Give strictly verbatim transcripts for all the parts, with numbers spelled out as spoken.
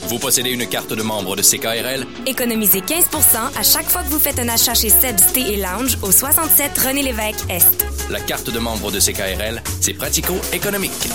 Vous possédez une carte de membre de C K R L? Économisez quinze pour cent à chaque fois que vous faites un achat chez Seb's Thé et Lounge au soixante-sept René-Lévesque Est. La carte de membre de C K R L, c'est pratico-économique.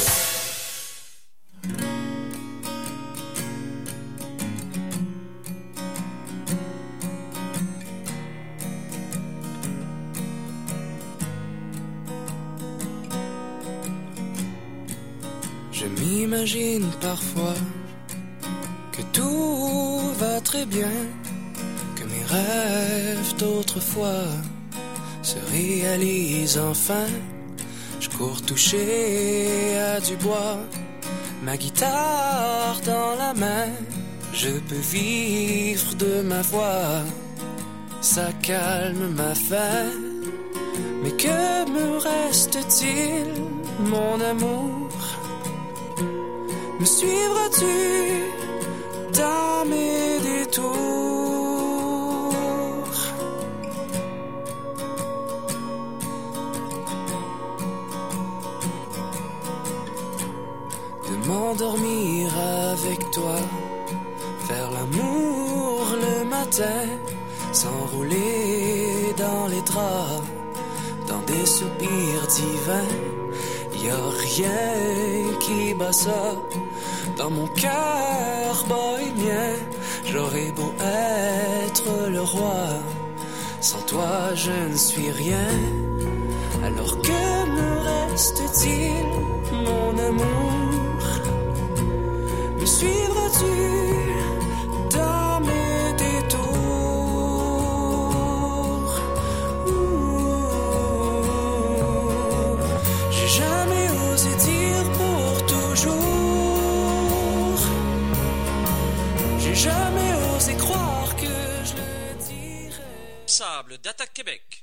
Je m'imagine parfois que tout va très bien, que mes rêves d'autrefois se réalisent enfin. Je cours toucher à du bois, ma guitare dans la main. Je peux vivre de ma voix, ça calme ma faim. Mais que me reste-t-il, mon amour? Me suivras-tu dans mes détours? De m'endormir avec toi, faire l'amour le matin, s'enrouler dans les draps, dans des soupirs divins. Y'a rien qui bat ça dans mon cœur bohémien. J'aurais beau être le roi, sans toi je ne suis rien. Alors que me reste-t-il, mon amour? Me suivras-tu dans mes détours? Ouh, j'ai jamais osé dire pour toujours. J'ai jamais osé croire que je le dirais. Sable d'Attaque Québec.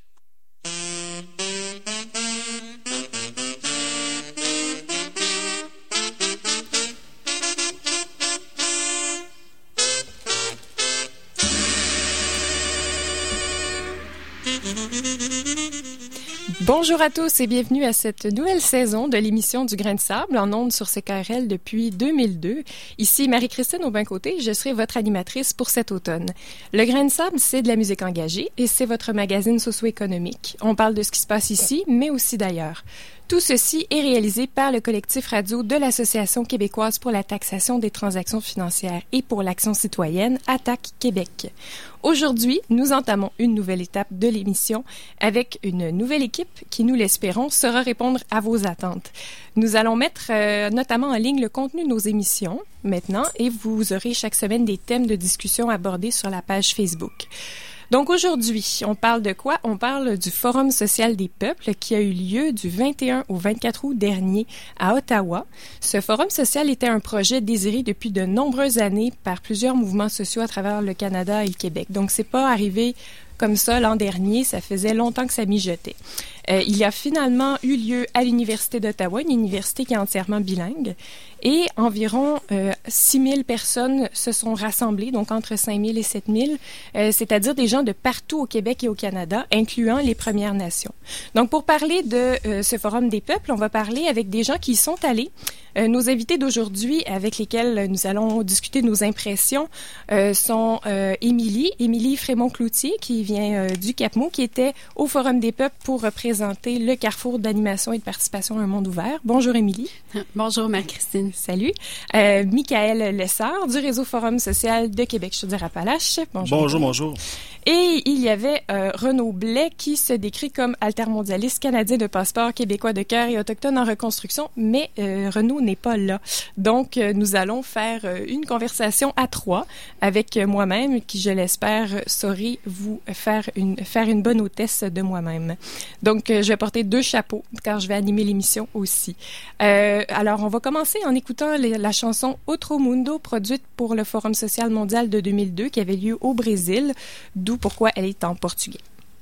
Bonjour à tous et bienvenue à cette nouvelle saison de l'émission du Grain de Sable en ondes sur C K R L depuis deux mille deux. Ici Marie-Christine Aubin-Côté, je serai votre animatrice pour cet automne. Le Grain de Sable, c'est de la musique engagée et c'est votre magazine socio-économique. On parle de ce qui se passe ici, mais aussi d'ailleurs. Tout ceci est réalisé par le collectif radio de l'Association québécoise pour la taxation des transactions financières et pour l'action citoyenne, Attaque Québec. Aujourd'hui, nous entamons une nouvelle étape de l'émission avec une nouvelle équipe qui, nous l'espérons, saura répondre à vos attentes. Nous allons mettre euh, notamment en ligne le contenu de nos émissions maintenant et vous aurez chaque semaine des thèmes de discussion abordés sur la page Facebook. Donc aujourd'hui, on parle de quoi? On parle du Forum social des peuples qui a eu lieu du vingt et un au vingt-quatre août dernier à Ottawa. Ce Forum social était un projet désiré depuis de nombreuses années par plusieurs mouvements sociaux à travers le Canada et le Québec. Donc c'est pas arrivé comme ça l'an dernier, ça faisait longtemps que ça mijotait. Euh, il a finalement eu lieu à l'Université d'Ottawa, une université qui est entièrement bilingue, et environ euh, six mille personnes se sont rassemblées, donc entre cinq mille et sept mille, euh, c'est-à-dire des gens de partout au Québec et au Canada, incluant les Premières Nations. Donc pour parler de euh, ce Forum des peuples, on va parler avec des gens qui y sont allés. Euh, nos invités d'aujourd'hui, avec lesquels nous allons discuter de nos impressions, euh, sont euh, Émilie, Émilie Frémont-Cloutier, qui vient euh, du Cap-Mou, qui était au Forum des peuples pour représenter le Carrefour d'animation et de participation à un monde ouvert. Bonjour Émilie. Bonjour Marie-Christine. Salut. Euh, Michael Lessard du réseau Forum social de Québec-Chaudière-Appalaches. Bonjour. Bonjour, bonjour. Et il y avait euh, Renaud Blais qui se décrit comme altermondialiste canadien de passeport, québécois de cœur et autochtone en reconstruction, mais euh, Renaud n'est pas là. Donc, euh, nous allons faire euh, une conversation à trois avec euh, moi-même qui, je l'espère, saurai vous faire une, faire une bonne hôtesse de moi-même. Donc, euh, je vais porter deux chapeaux car je vais animer l'émission aussi. Euh, alors, on va commencer en écoutant les, la chanson Outro Mundo produite pour le Forum social mondial de deux mille deux qui avait lieu au Brésil, d'où pourquoi elle est en portugais.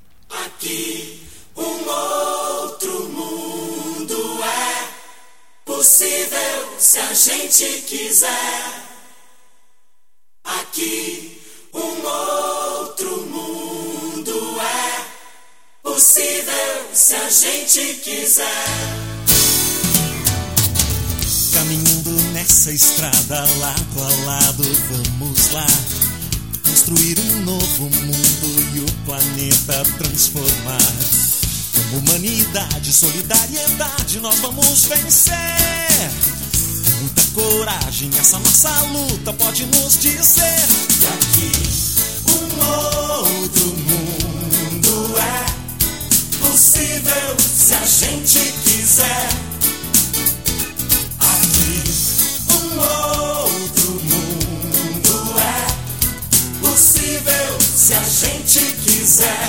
Aqui um outro mundo é possível se a gente quiser. Aqui um outro mundo é possível se a gente quiser. Caminhando nessa nessa estrada, lado a lado, vamos lá. Construir um novo mundo e o planeta transformar. Como humanidade, solidariedade, nós vamos vencer. Com muita coragem, essa nossa luta pode nos dizer que aqui um outro mundo é possível se a gente quiser. Aqui um outro mundo é possível se a gente quiser.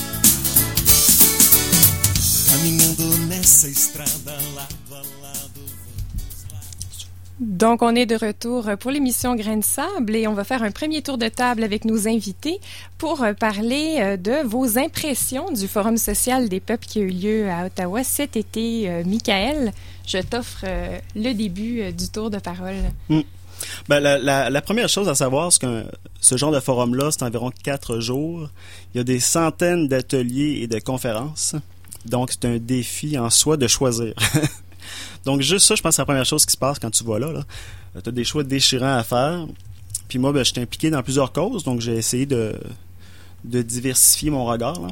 Caminhando nessa estrada, lado a lado, vamos lá. Donc, on est de retour pour l'émission Grains de sable et on va faire un premier tour de table avec nos invités pour parler de vos impressions du Forum social des peuples qui a eu lieu à Ottawa cet été. Michael, je t'offre le début du tour de parole. Mm. Ben, la, la, la première chose à savoir, c'est que ce genre de forum-là, c'est environ quatre jours. Il y a des centaines d'ateliers et de conférences. Donc, c'est un défi en soi de choisir. Donc, juste ça, je pense que c'est la première chose qui se passe quand tu vas là. là. Tu as des choix déchirants à faire. Puis moi, ben, je suis impliqué dans plusieurs causes, donc j'ai essayé de, de diversifier mon regard. Là.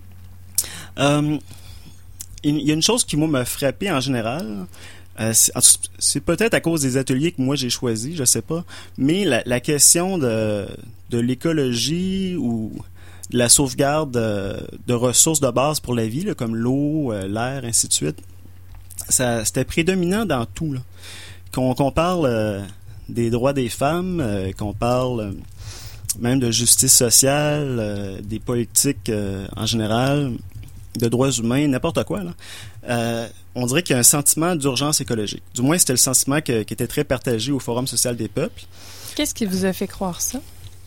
Euh, il y a une chose qui, moi, m'a frappé en général. Euh, c'est, c'est peut-être à cause des ateliers que moi j'ai choisis, je sais pas, mais la, la question de, de l'écologie ou de la sauvegarde de, de ressources de base pour la vie, là, comme l'eau, euh, l'air, ainsi de suite, ça, c'était prédominant dans tout. Là. Qu'on, qu'on parle euh, des droits des femmes, euh, qu'on parle euh, même de justice sociale, euh, des politiques euh, en général, de droits humains, n'importe quoi, là. Euh, on dirait qu'il y a un sentiment d'urgence écologique. Du moins, c'était le sentiment que, qui était très partagé au Forum social des peuples. Qu'est-ce qui vous a fait croire ça?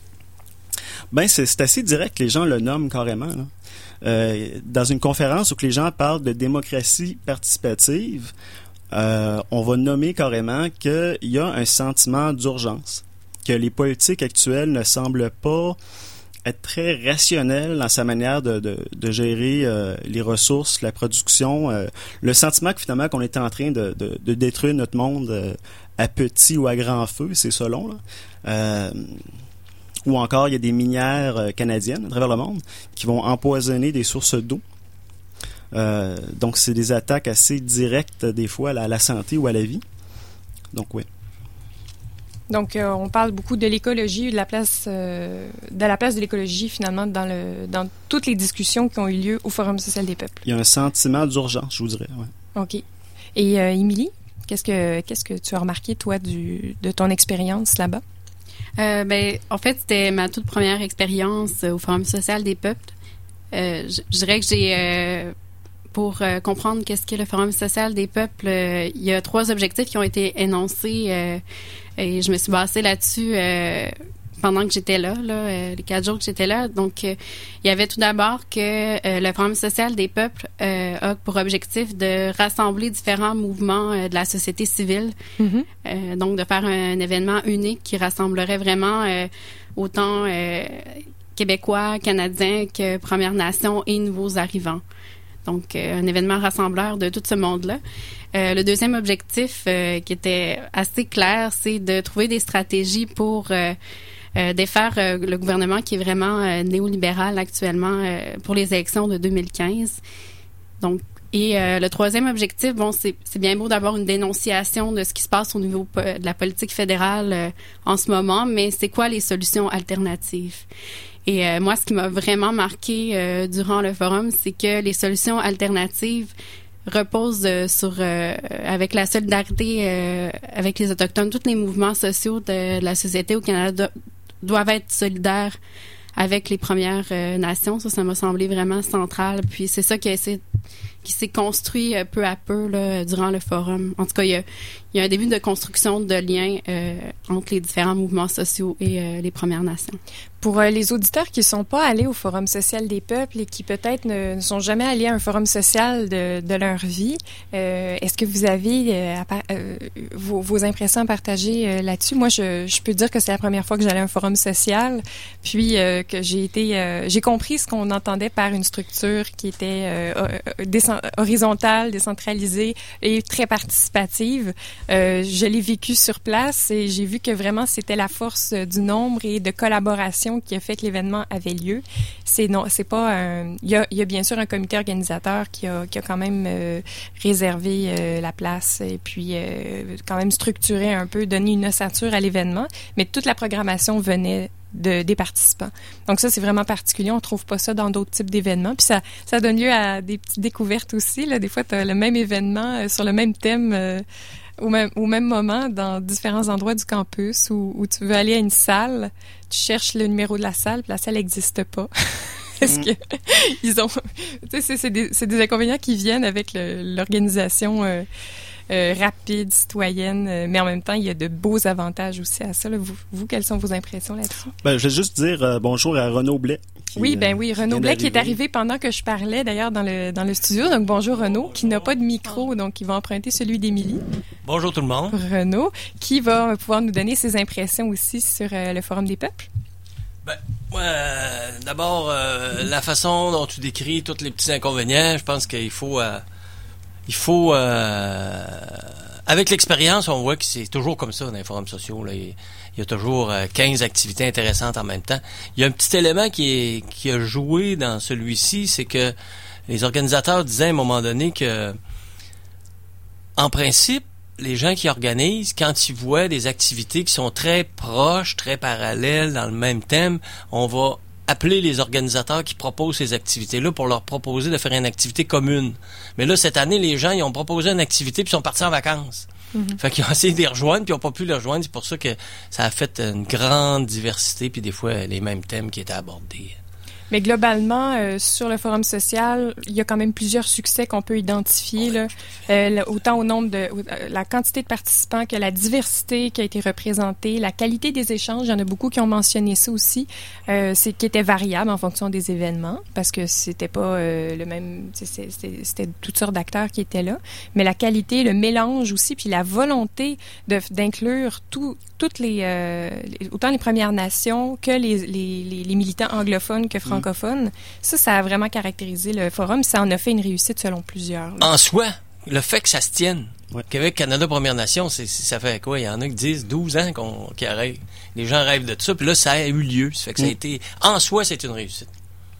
Ben, c'est, c'est assez direct, les gens le nomment carrément. Là. Euh, dans une conférence où que les gens parlent de démocratie participative, euh, on va nommer carrément qu'il y a un sentiment d'urgence, que les politiques actuelles ne semblent pas être très rationnel dans sa manière de, de, de gérer euh, les ressources, la production, euh, le sentiment que finalement qu'on est en train de, de, de détruire notre monde euh, à petit ou à grand feu, c'est selon. Là. Euh, ou encore, il y a des minières euh, canadiennes à travers le monde qui vont empoisonner des sources d'eau. Euh, donc, c'est des attaques assez directes des fois à la, à la santé ou à la vie. Donc, oui. Donc, euh, on parle beaucoup de l'écologie, de la place, euh, de la place de l'écologie finalement dans le dans toutes les discussions qui ont eu lieu au Forum social des peuples. Il y a un sentiment d'urgence, je vous dirais. Ouais. Ok. Et euh, Émilie, qu'est-ce que qu'est-ce que tu as remarqué toi du de ton expérience là-bas? Euh, ben, en fait, c'était ma toute première expérience au Forum social des peuples. Euh, je, je dirais que j'ai euh, Pour euh, comprendre qu'est-ce qu'est le Forum social des peuples, euh, il y a trois objectifs qui ont été énoncés euh, et je me suis basée là-dessus euh, pendant que j'étais là, là euh, les quatre jours que j'étais là. Donc, euh, il y avait tout d'abord que euh, le Forum social des peuples euh, a pour objectif de rassembler différents mouvements euh, de la société civile. Mm-hmm. Euh, donc, de faire un, un événement unique qui rassemblerait vraiment euh, autant euh, Québécois, Canadiens que Premières Nations et nouveaux arrivants. Donc, euh, un événement rassembleur de tout ce monde-là. Euh, le deuxième objectif, euh, qui était assez clair, c'est de trouver des stratégies pour euh, euh, défaire euh, le gouvernement qui est vraiment euh, néolibéral actuellement euh, pour les élections de deux mille quinze. Donc, et euh, le troisième objectif, bon, c'est, c'est bien beau d'avoir une dénonciation de ce qui se passe au niveau de la politique fédérale euh, en ce moment, mais c'est quoi les solutions alternatives? Et euh, moi, ce qui m'a vraiment marqué euh, durant le forum, c'est que les solutions alternatives reposent euh, sur, euh, avec la solidarité euh, avec les Autochtones. Tous les mouvements sociaux de, de la société au Canada do- doivent être solidaires avec les Premières euh, Nations. Ça, ça m'a semblé vraiment central. Puis c'est ça qui a essayé, qui s'est construit euh, peu à peu là, durant le forum. En tout cas, il y a, il y a un début de construction de liens euh, entre les différents mouvements sociaux et euh, les Premières Nations. Pour euh, les auditeurs qui ne sont pas allés au Forum social des peuples et qui peut-être ne, ne sont jamais allés à un forum social de, de leur vie, euh, est-ce que vous avez euh, à, euh, vos, vos impressions à partager euh, là-dessus? Moi, je, je peux dire que c'est la première fois que j'allais à un forum social, puis euh, que j'ai été, euh, j'ai compris ce qu'on entendait par une structure qui était euh, décent- horizontale, décentralisée et très participative. Euh, je l'ai vécu sur place et j'ai vu que vraiment c'était la force du nombre et de collaboration qui a fait que l'événement avait lieu. C'est non, c'est pas un. Il y a, il y a bien sûr un comité organisateur qui a, qui a quand même euh, réservé euh, la place et puis euh, quand même structuré un peu, donné une ossature à l'événement, mais toute la programmation venait de, des participants. Donc ça, c'est vraiment particulier. On trouve pas ça dans d'autres types d'événements. Puis ça, ça donne lieu à des petites découvertes aussi. Là. Des fois, tu as le même événement euh, sur le même thème euh, au, même, au même moment dans différents endroits du campus où, où tu veux aller à une salle, tu cherches le numéro de la salle, puis la salle n'existe pas. Est-ce que ils ont... Tu sais, c'est, c'est, des, c'est des inconvénients qui viennent avec le, l'organisation... Euh, Euh, rapide, citoyenne, euh, mais en même temps, il y a de beaux avantages aussi à ça. Là. Vous, vous, quelles sont vos impressions là-dessus? Ben, je vais juste dire euh, bonjour à Renaud Blais. Qui, oui, ben euh, oui, Renaud Blais qui est arrivé pendant que je parlais, d'ailleurs, dans le, dans le studio. Donc, bonjour Renaud, qui n'a pas de micro, donc il va emprunter celui d'Émilie. Bonjour tout le monde. Renaud, qui va pouvoir nous donner ses impressions aussi sur euh, le Forum des peuples. Ben, euh, d'abord, euh, la façon dont tu décris tous les petits inconvénients, je pense qu'il faut... Euh, Il faut, euh, avec l'expérience, on voit que c'est toujours comme ça dans les forums sociaux. Là. Il, il y a toujours euh, quinze activités intéressantes en même temps. Il y a un petit élément qui, est, qui a joué dans celui-ci, c'est que les organisateurs disaient à un moment donné que, en principe, les gens qui organisent, quand ils voient des activités qui sont très proches, très parallèles, dans le même thème, on va appeler les organisateurs qui proposent ces activités-là pour leur proposer de faire une activité commune. Mais là, cette année, les gens, ils ont proposé une activité puis sont partis en vacances. Mm-hmm. Fait qu'ils ont essayé de les rejoindre puis ils n'ont pas pu les rejoindre. C'est pour ça que ça a fait une grande diversité puis des fois, les mêmes thèmes qui étaient abordés. Mais globalement, euh, sur le forum social, il y a quand même plusieurs succès qu'on peut identifier, là, euh, le, autant au nombre de euh, la quantité de participants que la diversité qui a été représentée, la qualité des échanges. Il y en a beaucoup qui ont mentionné ça aussi, euh, c'est qui était variable en fonction des événements, parce que c'était pas euh, le même, c'était, c'était, c'était toutes sortes d'acteurs qui étaient là, mais la qualité, le mélange aussi, puis la volonté de d'inclure tout. toutes les, euh, autant les Premières Nations que les, les, les, les militants anglophones que francophones. Mmh. Ça, ça a vraiment caractérisé le forum. Ça en a fait une réussite selon plusieurs. Là. En soi, le fait que ça se tienne, ouais. Québec, Canada, Premières Nations, c'est, ça fait quoi? Il y en a qui disent douze ans qu'on, qui rêvent. Les gens rêvent de ça, puis là, ça a eu lieu. Ça fait que mmh. ça a été, en soi, c'est une réussite.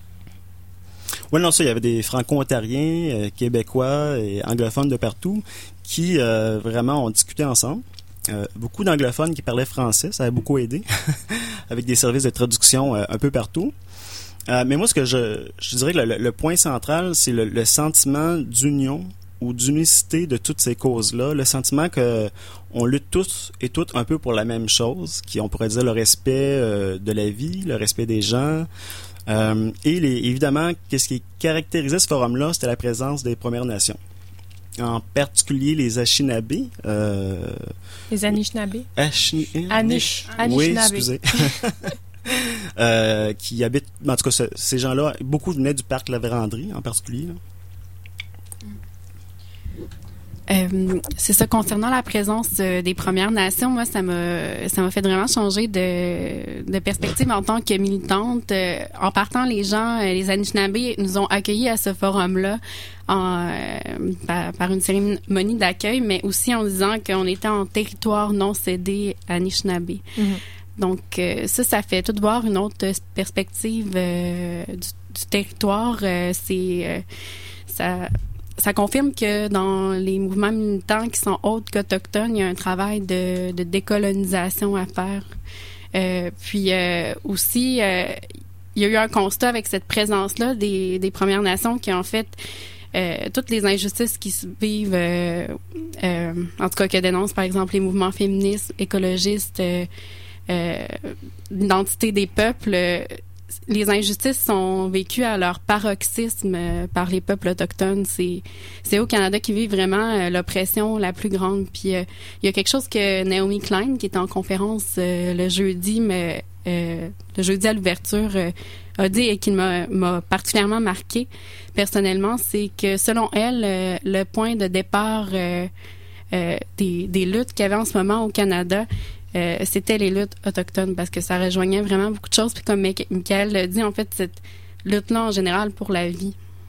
Oui, non, ça, il y avait des franco-ontariens, euh, québécois et anglophones de partout qui euh, vraiment ont discuté ensemble. Euh, beaucoup d'anglophones qui parlaient français, ça a beaucoup aidé, avec des services de traduction euh, un peu partout. Euh, mais moi, ce que je, je dirais que le, le point central, c'est le, le sentiment d'union ou d'unicité de toutes ces causes-là, le sentiment que on lutte tous et toutes un peu pour la même chose, qui on pourrait dire le respect euh, de la vie, le respect des gens. Euh, et les, évidemment, qu'est-ce qui caractérisait ce forum-là, c'était la présence des Premières Nations. En particulier les Anishinabés. Euh, les Anishinabés. Ashi, Anish, Anishinabés. Oui, excusez. euh, qui habitent, en tout cas, ce, ces gens-là, beaucoup venaient du parc La Vérandrie, en particulier. Là. Euh, c'est ça, concernant la présence euh, des Premières Nations, moi, ça m'a ça m'a fait vraiment changer de, de perspective en tant que militante. Euh, en partant, les gens, euh, les Anishinabés nous ont accueillis à ce forum-là en, euh, par, par une cérémonie d'accueil, mais aussi en disant qu'on était en territoire non cédé Anishinabé. Mm-hmm. Donc, euh, ça, ça fait tout voir une autre perspective euh, du, du territoire. Euh, c'est... Euh, ça... Ça confirme que dans les mouvements militants qui sont autres qu'autochtones, il y a un travail de, de décolonisation à faire. Euh, puis euh, aussi, euh, il y a eu un constat avec cette présence-là des, des Premières Nations qui, en fait, euh, toutes les injustices qui se vivent, euh, euh, en tout cas que dénoncent, par exemple, les mouvements féministes, écologistes, euh, euh, l'identité des peuples, euh, les injustices sont vécues à leur paroxysme euh, par les peuples autochtones. C'est, c'est au Canada qui vit vraiment euh, l'oppression la plus grande. Puis euh, il y a quelque chose que Naomi Klein, qui était en conférence euh, le jeudi, mais euh, le jeudi à l'ouverture, euh, a dit et qui m'a, m'a particulièrement marqué personnellement, c'est que selon elle, euh, le point de départ euh, euh, des, des luttes qu'il y avait en ce moment au Canada, Euh, c'était les luttes autochtones parce que ça rejoignait vraiment beaucoup de choses. Puis comme Michael l'a dit, en fait, cette lutte-là en général pour la vie.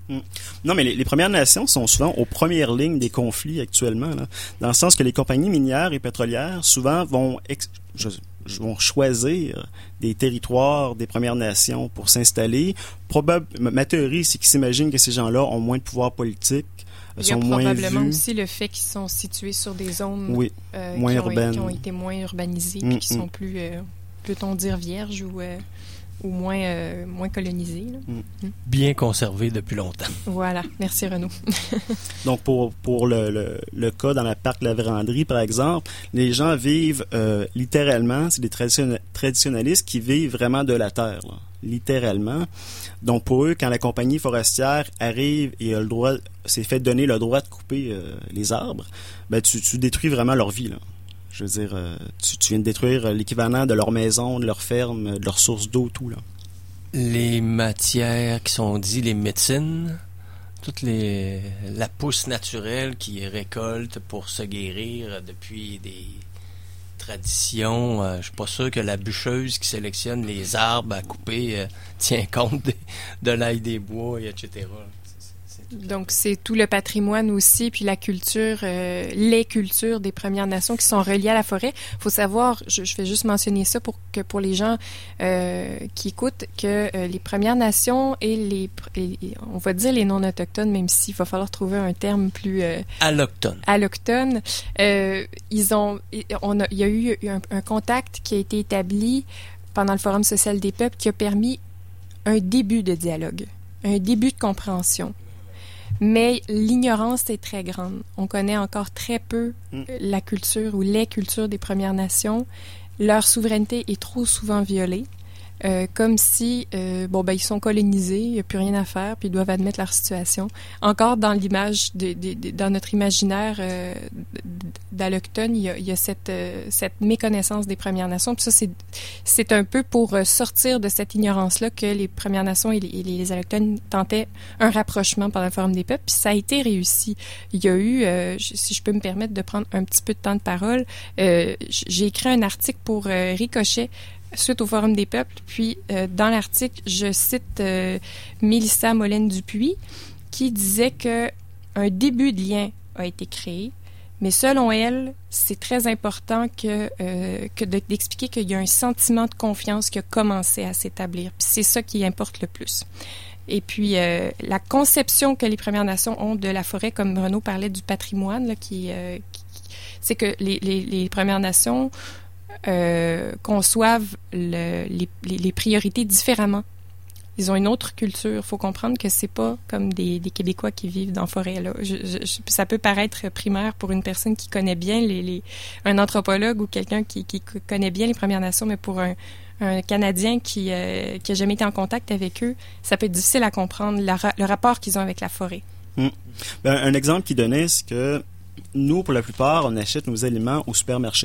Mmh. Non, mais les, les Premières Nations sont souvent aux premières lignes des conflits actuellement, là, dans le sens que les compagnies minières et pétrolières souvent vont, ex- je, je, vont choisir des territoires des Premières Nations pour s'installer. Probable, ma théorie, c'est qu'ils s'imaginent que ces gens-là ont moins de pouvoir politique. Il y a sont moins probablement vus. aussi le fait qu'ils sont situés sur des zones oui, euh, moins qui, ont, urbaines. qui ont été moins urbanisées mmh, puis qui mmh. sont plus, euh, peut-on dire, vierges ou, euh, ou moins, euh, moins colonisées. Là. Mmh. Mmh. Bien conservé depuis longtemps. Voilà. Merci, Renaud. Donc, pour, pour le, le, le cas dans la parc La Vérandrie, par exemple, les gens vivent euh, littéralement, c'est des traditionna- traditionalistes qui vivent vraiment de la terre, là, littéralement. Donc, pour eux, quand la compagnie forestière arrive et a le droit, s'est fait donner le droit de couper euh, les arbres, ben, tu, tu détruis vraiment leur vie, là. Je veux dire, euh, tu, tu viens de détruire l'équivalent de leur maison, de leur ferme, de leur source d'eau, tout, là. Les matières qui sont dites les médecines, toute les, la pousse naturelle qu'ils récoltent pour se guérir depuis des traditions. Euh, je suis pas sûr que la bûcheuse qui sélectionne les arbres à couper euh, tient compte des, de l'ail des bois, et cetera. Donc, c'est tout le patrimoine aussi, puis la culture, euh, les cultures des Premières Nations qui sont reliées à la forêt. Il faut savoir, je, je vais juste mentionner ça pour que pour les gens euh, qui écoutent, que euh, les Premières Nations et les, et, et, on va dire les non-autochtones, même s'il va falloir trouver un terme plus... Euh, Allochtones. Allochtones. Euh, ils ont, on a, il y a eu un, un contact qui a été établi pendant le Forum social des peuples qui a permis un début de dialogue, un début de compréhension. Mais l'ignorance est très grande. On connaît encore très peu mm. la culture ou les cultures des Premières Nations. Leur souveraineté est trop souvent violée, euh, comme si, euh, bon, ben, ils sont colonisés, il n'y a plus rien à faire, puis ils doivent admettre leur situation. Encore dans l'image, de, de, de, dans notre imaginaire euh, d'Allochtone, il y a, il y a cette, euh, cette méconnaissance des Premières Nations. Puis ça, c'est, c'est un peu pour sortir de cette ignorance-là que les Premières Nations et les, et les Allochtones tentaient un rapprochement pendant le Forum des peuples. Puis ça a été réussi. Il y a eu, euh, si je peux me permettre de prendre un petit peu de temps de parole, euh, j'ai écrit un article pour euh, Ricochet suite au Forum des peuples. Puis, euh, dans l'article, je cite euh, Mélissa Molène-Dupuis qui disait que un début de lien a été créé, mais selon elle, c'est très important que, euh, que de, d'expliquer qu'il y a un sentiment de confiance qui a commencé à s'établir. Puis c'est ça qui importe le plus. Et puis, euh, la conception que les Premières Nations ont de la forêt, comme Renaud parlait du patrimoine, là, qui, euh, qui, c'est que les, les, les Premières Nations Euh, conçoivent le, les, les priorités différemment. Ils ont une autre culture. Il faut comprendre que c'est pas comme des, des Québécois qui vivent dans la forêt. Là. Je, je, ça peut paraître primaire pour une personne qui connaît bien les, les un anthropologue ou quelqu'un qui, qui connaît bien les Premières Nations, mais pour un, un Canadien qui euh, qui a jamais été en contact avec eux, ça peut être difficile à comprendre la, le rapport qu'ils ont avec la forêt. Mmh. Ben, un exemple qu'il donnait, c'est que nous, pour la plupart, on achète nos aliments au supermarché.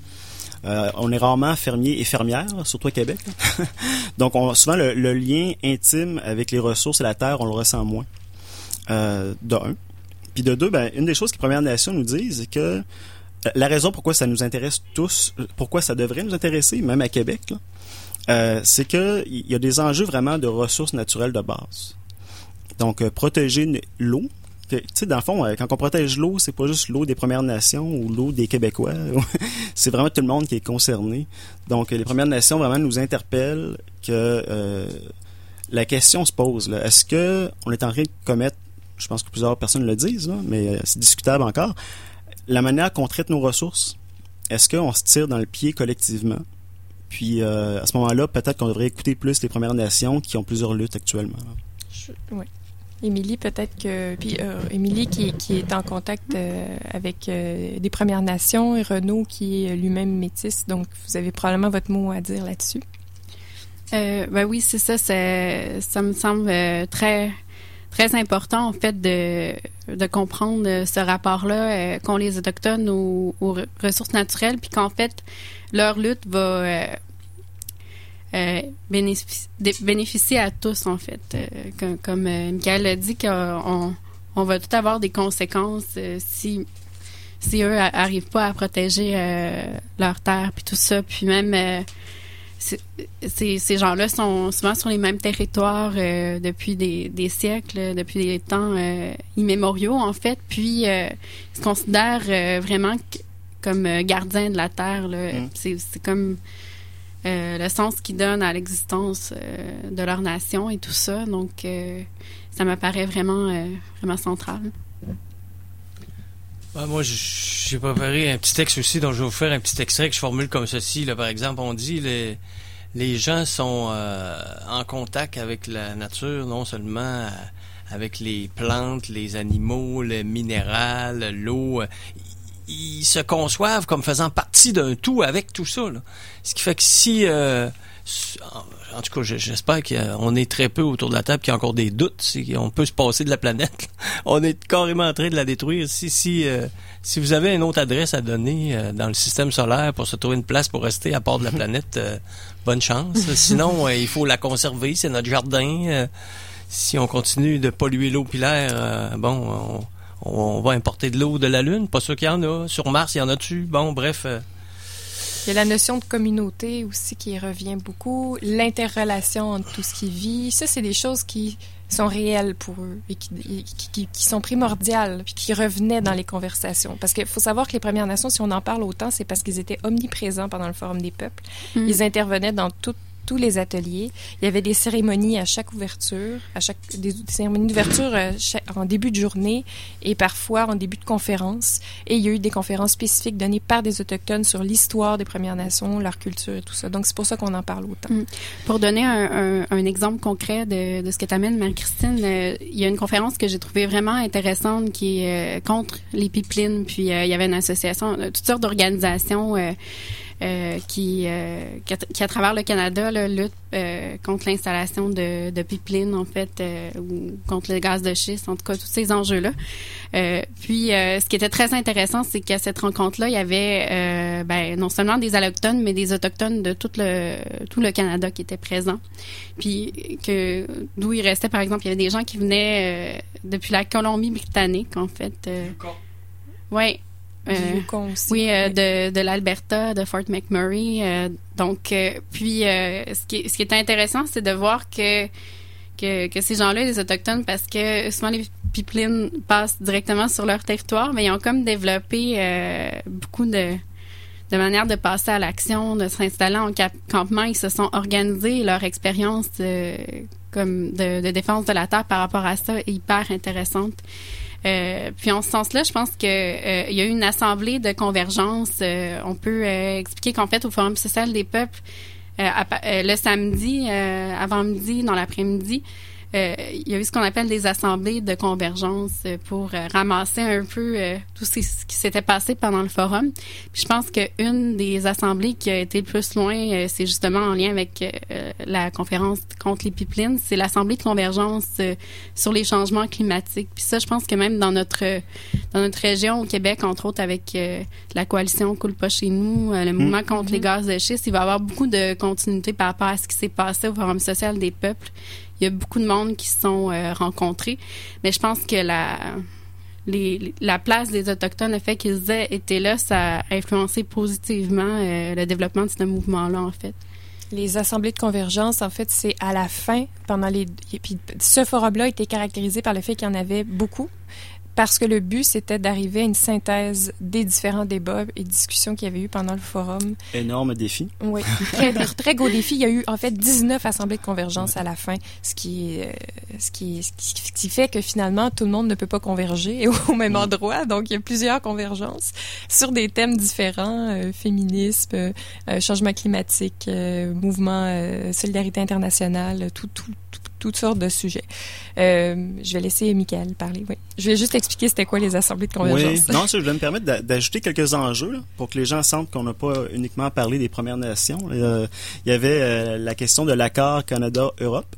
Euh, on est rarement fermiers et fermières, surtout au Québec. Donc, on, souvent, le, le lien intime avec les ressources et la terre, on le ressent moins. Euh, de un. Puis de deux, ben, une des choses que les Premières Nations nous disent, c'est que la raison pourquoi ça nous intéresse tous, pourquoi ça devrait nous intéresser, même à Québec, là, euh, c'est que il y a des enjeux vraiment de ressources naturelles de base. Donc, euh, protéger l'eau. Tu sais, dans le fond, quand on protège l'eau, c'est pas juste l'eau des Premières Nations ou l'eau des Québécois. C'est vraiment tout le monde qui est concerné. Donc, les Premières Nations vraiment nous interpellent que euh, la question se pose. Là, est-ce que on est en train de commettre, je pense que plusieurs personnes le disent, là, mais c'est discutable encore, la manière qu'on traite nos ressources, est-ce qu'on se tire dans le pied collectivement? Puis, euh, à ce moment-là, peut-être qu'on devrait écouter plus les Premières Nations qui ont plusieurs luttes actuellement. Oui. Émilie, peut-être que... Puis euh, Émilie qui, qui est en contact euh, avec euh, des Premières Nations et Renaud qui est lui-même métis, donc vous avez probablement votre mot à dire là-dessus. Euh, ben oui, c'est ça. C'est, ça me semble euh, très très important, en fait, de, de comprendre ce rapport-là euh, qu'ont les Autochtones aux, aux ressources naturelles, puis qu'en fait, leur lutte va... Euh, Euh, bénéficie, bénéficier à tous, en fait. Euh, comme comme euh, Michael l'a dit, qu'on on va tout avoir des conséquences euh, si, si eux n'arrivent pas à protéger euh, leur terre, puis tout ça. Puis même, euh, c'est, c'est, ces gens-là sont souvent sur les mêmes territoires euh, depuis des, des siècles, depuis des temps euh, immémoriaux, en fait. Puis, euh, ils se considèrent euh, vraiment c- comme euh, gardiens de la terre. Là. Mm. C'est, c'est comme euh, le sens qu'ils donnent à l'existence euh, de leur nation et tout ça. Donc, euh, ça me paraît vraiment, euh, vraiment central. Ben, moi, j'ai préparé un petit texte aussi, dont je vais vous faire un petit extrait que je formule comme ceci. Là, par exemple, on dit les les gens sont euh, en contact avec la nature, non seulement euh, avec les plantes, les animaux, le minéral, l'eau. Ils se conçoivent comme faisant partie d'un tout avec tout ça. Là. Ce qui fait que si... Euh, en tout cas, j'espère qu'on est très peu autour de la table, qu'il y a encore des doutes, si on peut se passer de la planète. On est carrément en train de la détruire. Si si euh, si vous avez une autre adresse à donner euh, dans le système solaire pour se trouver une place pour rester à part de la planète, euh, bonne chance. Sinon, euh, il faut la conserver, c'est notre jardin. Euh, si on continue de polluer l'eau puis l'air, euh, bon, on, on va importer de l'eau de la Lune. Pas sûr qu'il y en a. Sur Mars, il y en a-tu? Bon, bref... Euh, Il y a la notion de communauté aussi qui revient beaucoup, l'interrelation entre tout ce qui vit. Ça, c'est des choses qui sont réelles pour eux et qui, qui, qui, qui sont primordiales, puis qui revenaient dans les conversations. Parce qu'il faut savoir que les Premières Nations, si on en parle autant, c'est parce qu'ils étaient omniprésents pendant le Forum des peuples. Mmh. Ils intervenaient dans tout tous les ateliers. Il y avait des cérémonies à chaque ouverture, à chaque des, des cérémonies d'ouverture euh, chaque, en début de journée et parfois en début de conférence. Et il y a eu des conférences spécifiques données par des Autochtones sur l'histoire des Premières Nations, leur culture et tout ça. Donc, c'est pour ça qu'on en parle autant. Mmh. Pour donner un, un, un exemple concret de, de ce que t'amènes, Marie-Christine, euh, il y a une conférence que j'ai trouvée vraiment intéressante qui est euh, contre les pipelines. Puis, euh, il y avait une association, euh, toutes sortes d'organisations euh, Euh, qui, euh, qui, à, qui, à travers le Canada, là, lutte euh, contre l'installation de, de pipelines, en fait, euh, ou contre le gaz de schiste, en tout cas, tous ces enjeux-là. Euh, puis, euh, ce qui était très intéressant, c'est qu'à cette rencontre-là, il y avait euh, ben, non seulement des Allochtones, mais des Autochtones de tout le, tout le Canada qui étaient présents. Puis, que d'où il restait, par exemple, il y avait des gens qui venaient euh, depuis la Colombie-Britannique, en fait. Euh, oui. Euh, aussi. Oui, euh, de, de l'Alberta, de Fort McMurray. Euh, donc, euh, puis, euh, ce qui est, ce qui est intéressant, c'est de voir que, que, que ces gens-là, les Autochtones, parce que souvent les pipelines passent directement sur leur territoire, mais ils ont comme développé euh, beaucoup de, de manières de passer à l'action, de s'installer en cap- campement. Ils se sont organisés. Leur expérience euh, comme de, de défense de la terre par rapport à ça est hyper intéressante. Euh, puis en ce sens-là, je pense que euh, il y a eu une assemblée de convergence. Euh, on peut euh, expliquer qu'en fait, au Forum social des peuples, euh, à, euh, le samedi, euh, avant-midi, dans l'après-midi, euh, il y a eu ce qu'on appelle des assemblées de convergence pour euh, ramasser un peu euh, tout ce qui s'était passé pendant le forum. Puis je pense qu'une des assemblées qui a été le plus loin, euh, c'est justement en lien avec euh, la conférence contre les pipelines, c'est l'assemblée de convergence euh, sur les changements climatiques. Puis ça, je pense que même dans notre dans notre région au Québec, entre autres avec euh, la coalition Coule pas chez nous, euh, le mouvement mmh. contre mmh. les gaz de schiste, il va y avoir beaucoup de continuité par rapport à ce qui s'est passé au Forum social des peuples. Il y a beaucoup de monde qui se sont euh, rencontrés, mais je pense que la les, la place des Autochtones, le fait qu'ils aient été là, ça a influencé positivement euh, le développement de ce mouvement-là, en fait. Les assemblées de convergence, en fait, c'est à la fin, pendant les... Puis ce forum-là a été caractérisé par le fait qu'il y en avait beaucoup, parce que le but, c'était d'arriver à une synthèse des différents débats et discussions qu'il y avait eu pendant le forum. Énorme défi. Oui, très, très gros défi. Il y a eu, en fait, dix-neuf assemblées de convergence à la fin, ce qui, est, ce, qui, ce, qui, ce qui fait que finalement, tout le monde ne peut pas converger au même endroit. Donc, il y a plusieurs convergences sur des thèmes différents, euh, féminisme, euh, changement climatique, euh, mouvement, euh, solidarité internationale, tout, tout, tout toutes sortes de sujets. Euh, je vais laisser Michael parler, oui. Je vais juste expliquer c'était quoi les assemblées de convergence. Oui, non, je vais me permettre d'ajouter quelques enjeux là, pour que les gens sentent qu'on n'a pas uniquement parlé des Premières Nations. Euh, il y avait euh, la question de l'accord Canada-Europe.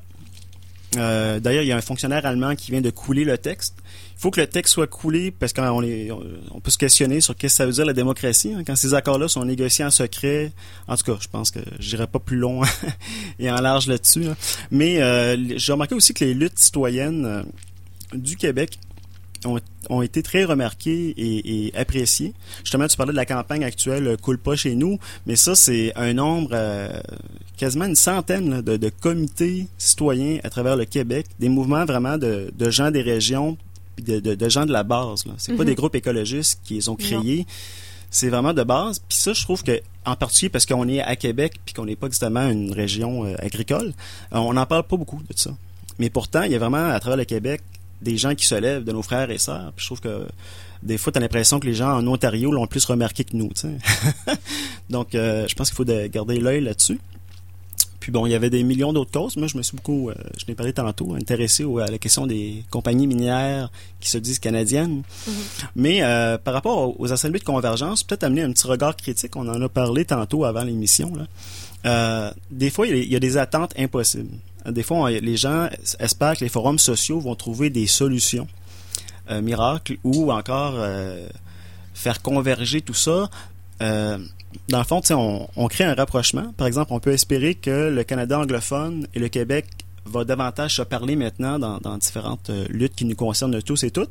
Euh, d'ailleurs, il y a un fonctionnaire allemand qui vient de couler le texte. Il faut que le texte soit coulé parce qu'on est, on peut se questionner sur qu'est-ce que ça veut dire la démocratie. Hein, quand ces accords-là sont négociés en secret. En tout cas, je pense que j'irai pas plus long et en large là-dessus. Hein. Mais euh, j'ai remarqué aussi que les luttes citoyennes euh, du Québec ont, ont été très remarquées et, et appréciées. Justement, tu parlais de la campagne actuelle « Coule pas chez nous », mais ça, c'est un nombre euh, quasiment une centaine là, de, de comités citoyens à travers le Québec, des mouvements vraiment de, de gens des régions, de, de, de gens de la base. Là. C'est mm-hmm. pas des groupes écologistes qui les ont créés. Non. C'est vraiment de base. Puis ça, je trouve que, en particulier parce qu'on est à Québec puis qu'on n'est pas justement une région euh, agricole, euh, on n'en parle pas beaucoup de ça. Mais pourtant, il y a vraiment à travers le Québec des gens qui se lèvent, de nos frères et sœurs. Puis je trouve que des fois, tu as l'impression que les gens en Ontario l'ont plus remarqué que nous. T'sais. Donc, euh, je pense qu'il faut de garder l'œil là-dessus. Puis bon, il y avait des millions d'autres causes. Moi, je me suis beaucoup, euh, je l'ai parlé tantôt, intéressé au, à la question des compagnies minières qui se disent canadiennes. Mm-hmm. Mais euh, par rapport aux, aux assemblées de convergence, peut-être amener un petit regard critique. On en a parlé tantôt avant l'émission. Là. Euh, des fois, il y, a, il y a des attentes impossibles. Des fois, on, les gens espèrent que les forums sociaux vont trouver des solutions euh, miracles ou encore euh, faire converger tout ça. Euh, dans le fond, on, on crée un rapprochement. Par exemple, on peut espérer que le Canada anglophone et le Québec va davantage se parler maintenant dans, dans différentes euh, luttes qui nous concernent tous et toutes,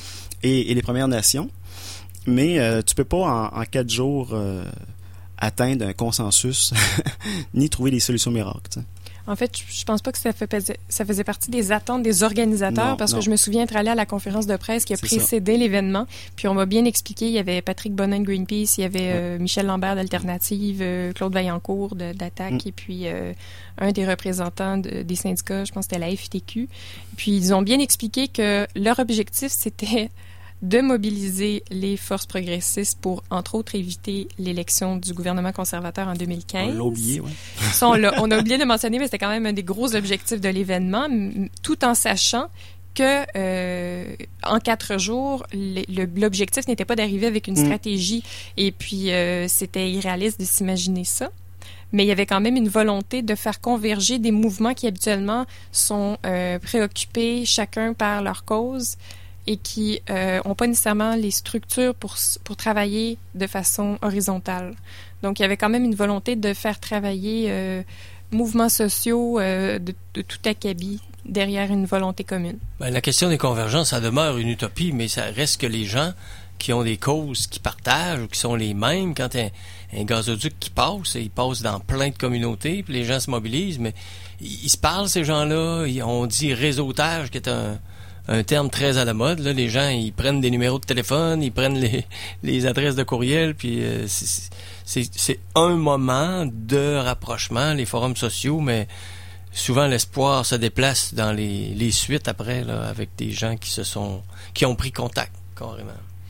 et, et les Premières Nations. Mais euh, tu peux pas en, en quatre jours euh, atteindre un consensus ni trouver des solutions miracles. T'sais. En fait, je pense pas que ça, fait, ça faisait partie des attentes des organisateurs non, parce non. que je me souviens être allée à la conférence de presse qui a C'est précédé ça. l'événement. Puis on m'a bien expliqué, il y avait Patrick Bonin de Greenpeace, il y avait ouais. euh, Michel Lambert d'Alternative, euh, Claude Vaillancourt de, d'Attaque mm. et puis euh, un des représentants de, des syndicats, je pense que c'était la F T Q. Puis ils ont bien expliqué que leur objectif, c'était de mobiliser les forces progressistes pour, entre autres, éviter l'élection du gouvernement conservateur en deux mille quinze. On l'a oublié, oui. Ça, on, l'a, on a oublié de mentionner, mais c'était quand même un des gros objectifs de l'événement, tout en sachant que euh, en quatre jours, le, l'objectif n'était pas d'arriver avec une mmh. stratégie et puis euh, c'était irréaliste de s'imaginer ça. Mais il y avait quand même une volonté de faire converger des mouvements qui habituellement sont euh, préoccupés chacun par leur cause et qui n'ont euh, pas nécessairement les structures pour, pour travailler de façon horizontale. Donc, il y avait quand même une volonté de faire travailler euh, mouvements sociaux euh, de, de tout acabit derrière une volonté commune. Ben, la question des convergences, ça demeure une utopie, mais ça reste que les gens qui ont des causes qui partagent ou qui sont les mêmes, quand un, un gazoduc qui passe, il passe dans plein de communautés, puis les gens se mobilisent, mais ils, ils se parlent, ces gens-là. Ils, on dit réseautage, qui est un... un terme très à la mode. Là, les gens, ils prennent des numéros de téléphone, ils prennent les, les adresses de courriel, puis euh, c'est, c'est, c'est un moment de rapprochement, les forums sociaux, mais souvent l'espoir se déplace dans les, les suites après, là, avec des gens qui se sont, qui ont pris contact, carrément.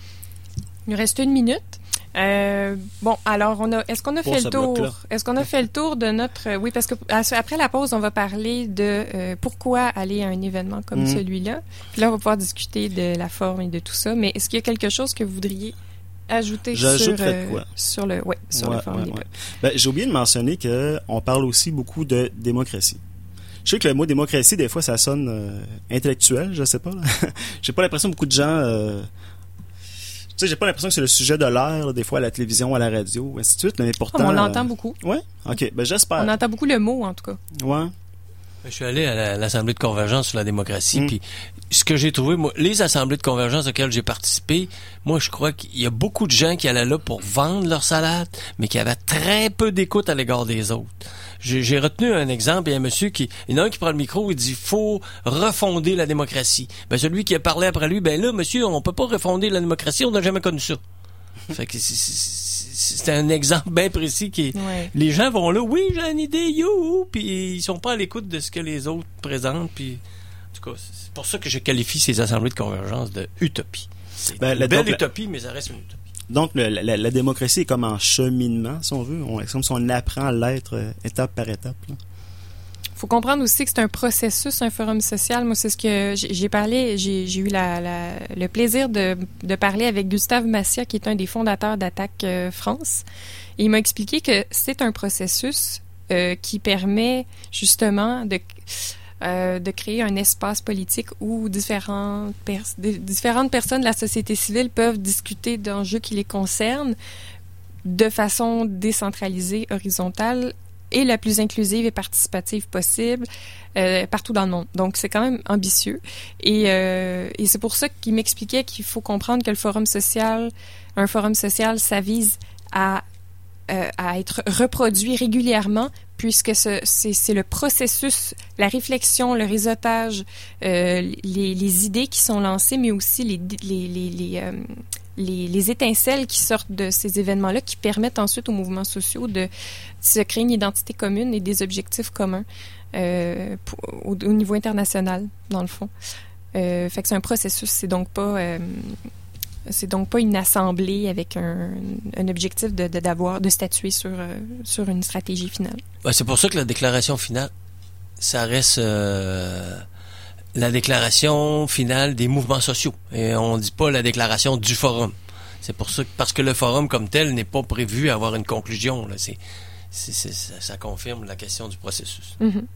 Il nous reste une minute. Euh, bon, alors, on a, est-ce qu'on a Pour fait le tour? Bloc-là. Est-ce qu'on a fait le tour de notre... Oui, parce que après la pause, on va parler de euh, pourquoi aller à un événement comme mmh. celui-là. Puis là, on va pouvoir discuter de la forme et de tout ça. Mais est-ce qu'il y a quelque chose que vous voudriez ajouter sur, euh, quoi? sur le ouais, sur ouais, le forum ouais, ouais. Ben, j'ai oublié de mentionner qu'on parle aussi beaucoup de démocratie. Je sais que le mot démocratie, des fois, ça sonne euh, intellectuel, je sais pas. Là. J'ai pas l'impression que beaucoup de gens... Euh, Tu sais, j'ai pas l'impression que c'est le sujet de l'heure, là, des fois à la télévision, à la radio, ainsi de suite, mais pourtant... Oh, on l'entend euh... beaucoup. Oui? OK, ben j'espère. On entend beaucoup le mot, en tout cas. Ouais. Je suis allé à la, l'Assemblée de convergence sur la démocratie, mm. puis ce que j'ai trouvé, moi, les assemblées de convergence auxquelles j'ai participé, moi, je crois qu'il y a beaucoup de gens qui allaient là pour vendre leur salade, mais qui avaient très peu d'écoute à l'égard des autres. J'ai, j'ai retenu un exemple, il y a un monsieur qui, il y en a un qui prend le micro, il dit, faut refonder la démocratie. Ben, celui qui a parlé après lui, ben là, monsieur, on peut pas refonder la démocratie, on n'a jamais connu ça. Fait que c'est, c'est, c'est un exemple bien précis qui est, ouais. Les gens vont là, oui, j'ai une idée, you, puis ils sont pas à l'écoute de ce que les autres présentent, puis en tout cas, c'est pour ça que je qualifie ces assemblées de convergence de utopie. C'est ben, une la, belle donc, utopie, mais ça reste une utopie. Donc, le, la, la démocratie est comme en cheminement, si on veut. On, c'est comme si on apprend à l'être euh, étape par étape. Il faut comprendre aussi que c'est un processus, un forum social. Moi, c'est ce que j'ai, j'ai parlé, j'ai, j'ai eu la, la, le plaisir de, de parler avec Gustave Massia, qui est un des fondateurs d'Attaque euh, France. Et il m'a expliqué que c'est un processus euh, qui permet justement de... Euh, de créer un espace politique où différentes, pers- différentes personnes de la société civile peuvent discuter d'enjeux qui les concernent de façon décentralisée, horizontale et la plus inclusive et participative possible euh, partout dans le monde. Donc, c'est quand même ambitieux. Et, euh, et c'est pour ça qu'il m'expliquait qu'il faut comprendre que le forum social, un forum social, ça vise à, euh, à être reproduit régulièrement puisque ce, c'est, c'est le processus, la réflexion, le réseautage, euh, les, les idées qui sont lancées, mais aussi les, les, les, les, euh, les, les étincelles qui sortent de ces événements-là qui permettent ensuite aux mouvements sociaux de se créer une identité commune et des objectifs communs euh, pour, au, au niveau international, dans le fond. Euh, fait que c'est un processus, c'est donc pas... Euh, C'est donc pas une assemblée avec un, un objectif de, de, d'avoir, de statuer sur, euh, sur une stratégie finale. Ouais, c'est pour ça que la déclaration finale, ça reste euh, la déclaration finale des mouvements sociaux. Et on dit pas la déclaration du forum. C'est pour ça que, parce que le forum comme tel n'est pas prévu à avoir une conclusion. Là. C'est, c'est, c'est, ça, ça confirme la question du processus. Mm-hmm.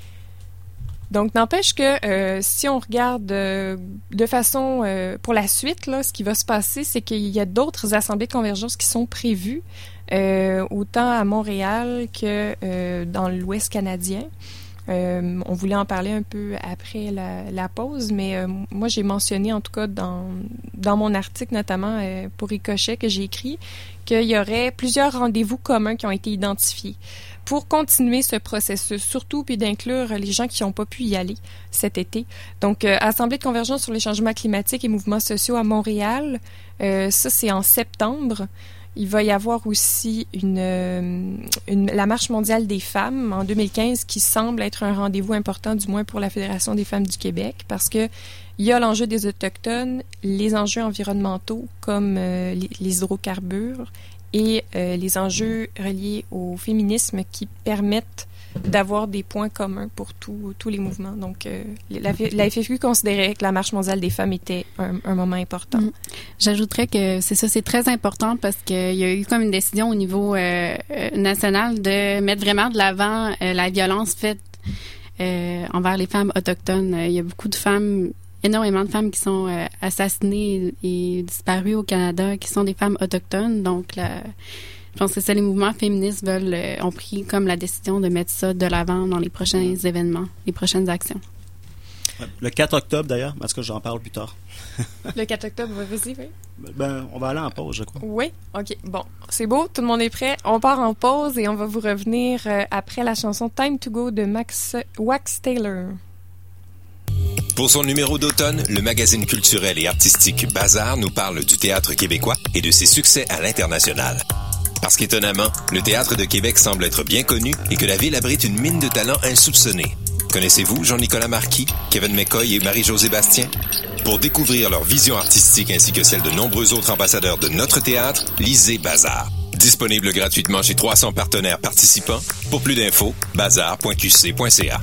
Donc, n'empêche que euh, si on regarde euh, de façon euh, pour la suite, là, ce qui va se passer, c'est qu'il y a d'autres assemblées de convergence qui sont prévues, euh, autant à Montréal que euh, dans l'Ouest canadien. Euh, on voulait en parler un peu après la, la pause, mais euh, moi, j'ai mentionné, en tout cas, dans, dans mon article, notamment euh, pour Ricochet, que j'ai écrit, qu'il y aurait plusieurs rendez-vous communs qui ont été identifiés pour continuer ce processus, surtout, puis d'inclure les gens qui n'ont pas pu y aller cet été. Donc, euh, Assemblée de convergence sur les changements climatiques et mouvements sociaux à Montréal, euh, ça, c'est en septembre. Il va y avoir aussi une, euh, une, la Marche mondiale des femmes en deux mille quinze qui semble être un rendez-vous important, du moins pour la Fédération des femmes du Québec, parce que il y a l'enjeu des Autochtones, les enjeux environnementaux comme euh, les, les hydrocarbures et euh, les enjeux reliés au féminisme qui permettent d'avoir des points communs pour tout, tous les mouvements. Donc, euh, la, la F F Q considérait que la Marche mondiale des femmes était un, un moment important. Mmh. J'ajouterais que c'est ça, c'est très important parce qu'il y a eu comme une décision au niveau euh, national de mettre vraiment de l'avant euh, la violence faite euh, envers les femmes autochtones. Il y a beaucoup de femmes, énormément de femmes qui sont euh, assassinées et, et disparues au Canada, qui sont des femmes autochtones. Donc, la... Je pense que ça, les mouvements féministes veulent, euh, ont pris comme la décision de mettre ça de l'avant dans les prochains événements, les prochaines actions. Le quatre octobre, d'ailleurs, parce que j'en parle plus tard. Le quatre octobre, vas-y, oui. Ben, on va aller en pause, je crois. Oui, OK. Bon, c'est beau, tout le monde est prêt. On part en pause et on va vous revenir euh, après la chanson Time to Go de Max Wax Taylor. Pour son numéro d'automne, le magazine culturel et artistique Bazar nous parle du théâtre québécois et de ses succès à l'international. Parce qu'étonnamment, le théâtre de Québec semble être bien connu et que la ville abrite une mine de talents insoupçonnés. Connaissez-vous Jean-Nicolas Marquis, Kevin McCoy et Marie-Josée Bastien? Pour découvrir leur vision artistique ainsi que celle de nombreux autres ambassadeurs de notre théâtre, lisez Bazar. Disponible gratuitement chez trois cents partenaires participants. Pour plus d'infos, bazar point q c point c a.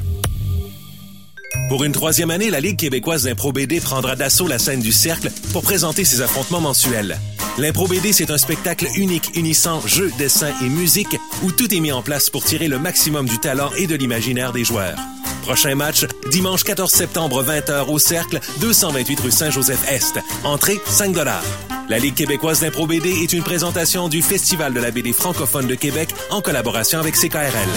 Pour une troisième année, la Ligue québécoise d'Impro B D prendra d'assaut la scène du Cercle pour présenter ses affrontements mensuels. L'Impro B D, c'est un spectacle unique, unissant jeux, dessins et musique, où tout est mis en place pour tirer le maximum du talent et de l'imaginaire des joueurs. Prochain match, dimanche quatorze septembre, vingt heures, au Cercle, deux cent vingt-huit rue Saint-Joseph-Est. Entrée, cinq dollars. La Ligue québécoise d'Impro B D est une présentation du Festival de la B D francophone de Québec en collaboration avec C K R L.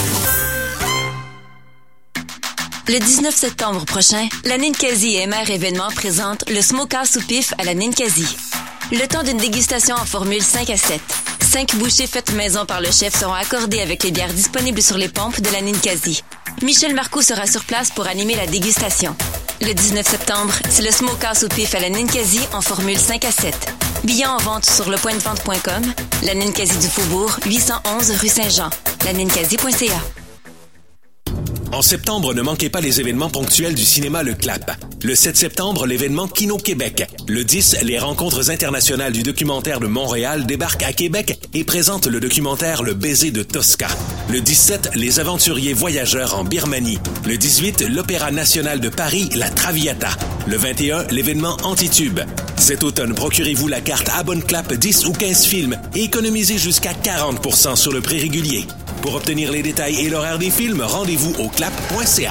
Le dix-neuf septembre prochain, la Ninkasi M R Événements présente le Smokehouse au pif à la Ninkasi. Le temps d'une dégustation en formule cinq à sept. Cinq bouchées faites maison par le chef seront accordées avec les bières disponibles sur les pompes de la Ninkasi. Michel Marcoux sera sur place pour animer la dégustation. Le dix-neuf septembre, c'est le Smokehouse au pif à la Ninkasi en formule cinq à sept. Billets en vente sur le point de vente point com, la Ninkasi du Faubourg, huit cent onze rue Saint-Jean, la ninkasi point c a. En septembre, ne manquez pas les événements ponctuels du cinéma Le Clap. Le sept septembre, l'événement Kino Québec. Le dix, les rencontres internationales du documentaire de Montréal débarquent à Québec et présentent le documentaire Le baiser de Tosca. Le dix-sept, les aventuriers voyageurs en Birmanie. Le dix-huit, l'Opéra national de Paris, La Traviata. Le vingt et un, l'événement Antitube. Cet automne, procurez-vous la carte Abonne Clap dix ou quinze films et économisez jusqu'à quarante pour cent sur le prix régulier. Pour obtenir les détails et l'horaire des films, rendez-vous au clap point c a.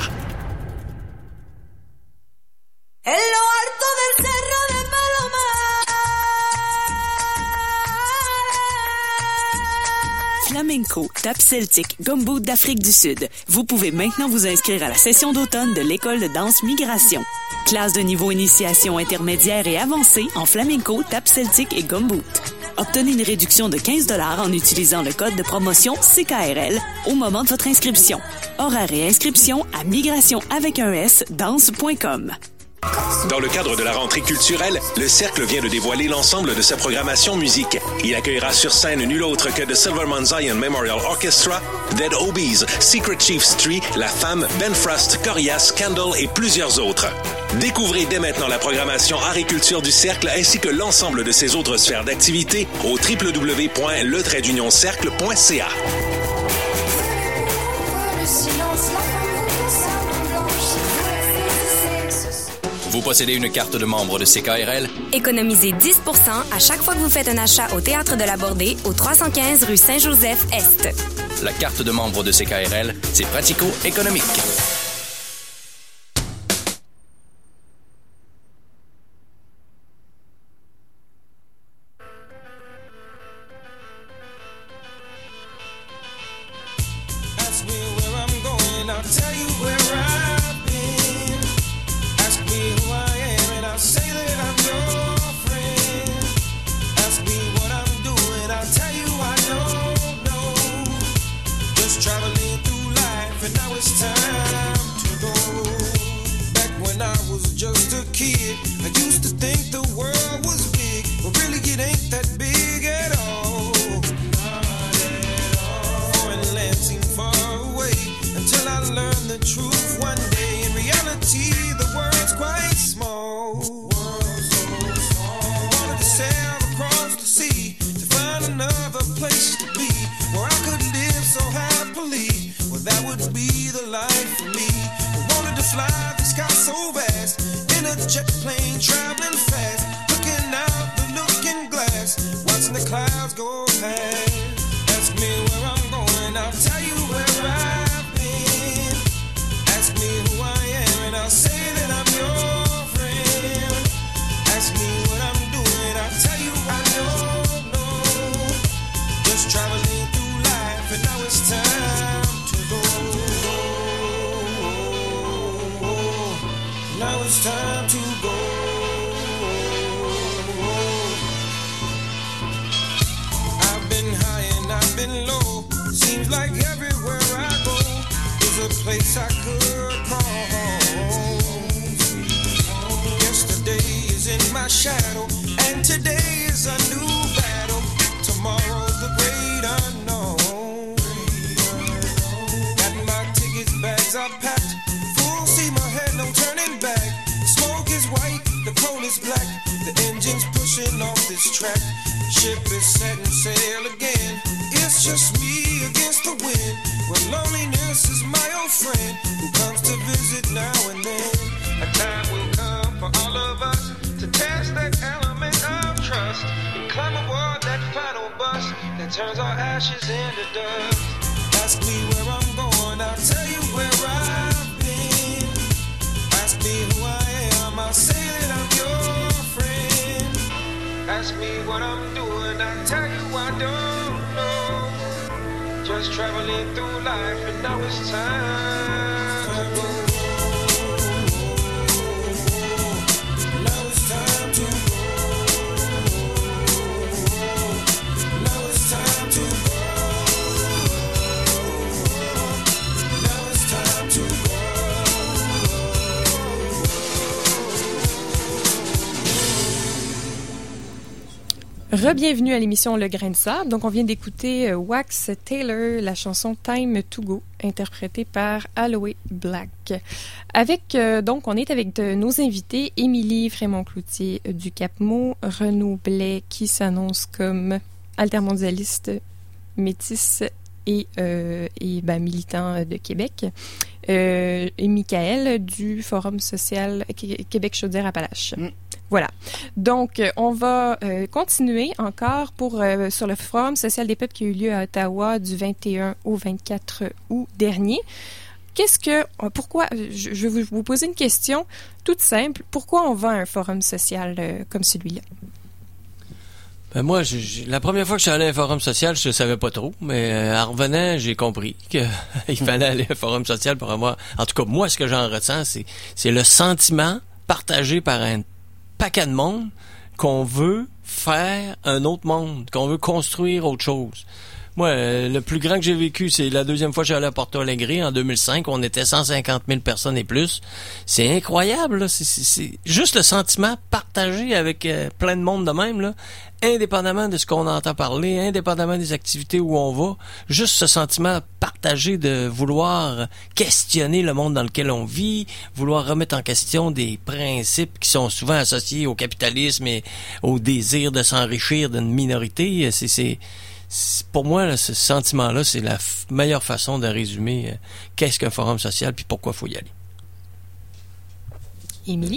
Flamenco, tap celtique, gumboot d'Afrique du Sud. Vous pouvez maintenant vous inscrire à la session d'automne de l'École de danse Migration. Classe de niveau initiation intermédiaire et avancée en flamenco, tap celtique et gumboot. Obtenez une réduction de quinze dollars en utilisant le code de promotion C K R L au moment de votre inscription. Horaires et inscription à migration avec un S danse point com. Dans le cadre de la rentrée culturelle, le Cercle vient de dévoiler l'ensemble de sa programmation musique. Il accueillera sur scène nul autre que The Silverman Zion Memorial Orchestra, Dead Obies, Secret Chiefs Tree, La Femme, Ben Frost, Corias, Candle et plusieurs autres. Découvrez dès maintenant la programmation Art et Culture du Cercle ainsi que l'ensemble de ses autres sphères d'activité au w w w point le trait d'union cercle point c a. Vous possédez une carte de membre de C K R L? Économisez dix pour cent à chaque fois que vous faites un achat au Théâtre de la Bordée, au trois cent quinze rue Saint-Joseph-Est. La carte de membre de C K R L, c'est pratico-économique. Re-bienvenue à l'émission Le Grain de Sable. Donc, on vient d'écouter euh, Wax Taylor, la chanson Time to Go, interprétée par Aloe Black. Avec, euh, donc, on est avec de, nos invités, Émilie Frémont-Cloutier euh, du Cap-Mo, Renaud Blais, qui s'annonce comme altermondialiste, métisse et, euh, et ben, militant de Québec, euh, et Michael du Forum social Québec-Chaudière-Appalaches. Mm. Voilà. Donc, on va euh, continuer encore pour euh, sur le Forum social des peuples qui a eu lieu à Ottawa du vingt et un au vingt-quatre août dernier. Qu'est-ce que... Pourquoi... Je, je vais vous poser une question toute simple. Pourquoi on va à un forum social euh, comme celui-là? Ben moi, j'ai, la première fois que je suis allé à un forum social, je ne savais pas trop, mais euh, en revenant, j'ai compris qu'il fallait aller à un forum social pour moi. En tout cas, moi, ce que j'en ressens, c'est, c'est le sentiment partagé par un paquet de monde qu'on veut faire un autre monde, qu'on veut construire autre chose. Moi, euh, le plus grand que j'ai vécu, c'est la deuxième fois que j'allais à Porto Alegre en deux mille cinq. On était cent cinquante mille personnes et plus. C'est incroyable, là. C'est, c'est, c'est juste le sentiment partagé avec euh, plein de monde de même, là. Indépendamment de ce qu'on entend parler, indépendamment des activités où on va. Juste ce sentiment partagé de vouloir questionner le monde dans lequel on vit, vouloir remettre en question des principes qui sont souvent associés au capitalisme et au désir de s'enrichir d'une minorité. C'est, c'est, Pour moi, là, ce sentiment-là, c'est la f- meilleure façon de résumer euh, qu'est-ce qu'un forum social puis pourquoi il faut y aller. Émilie?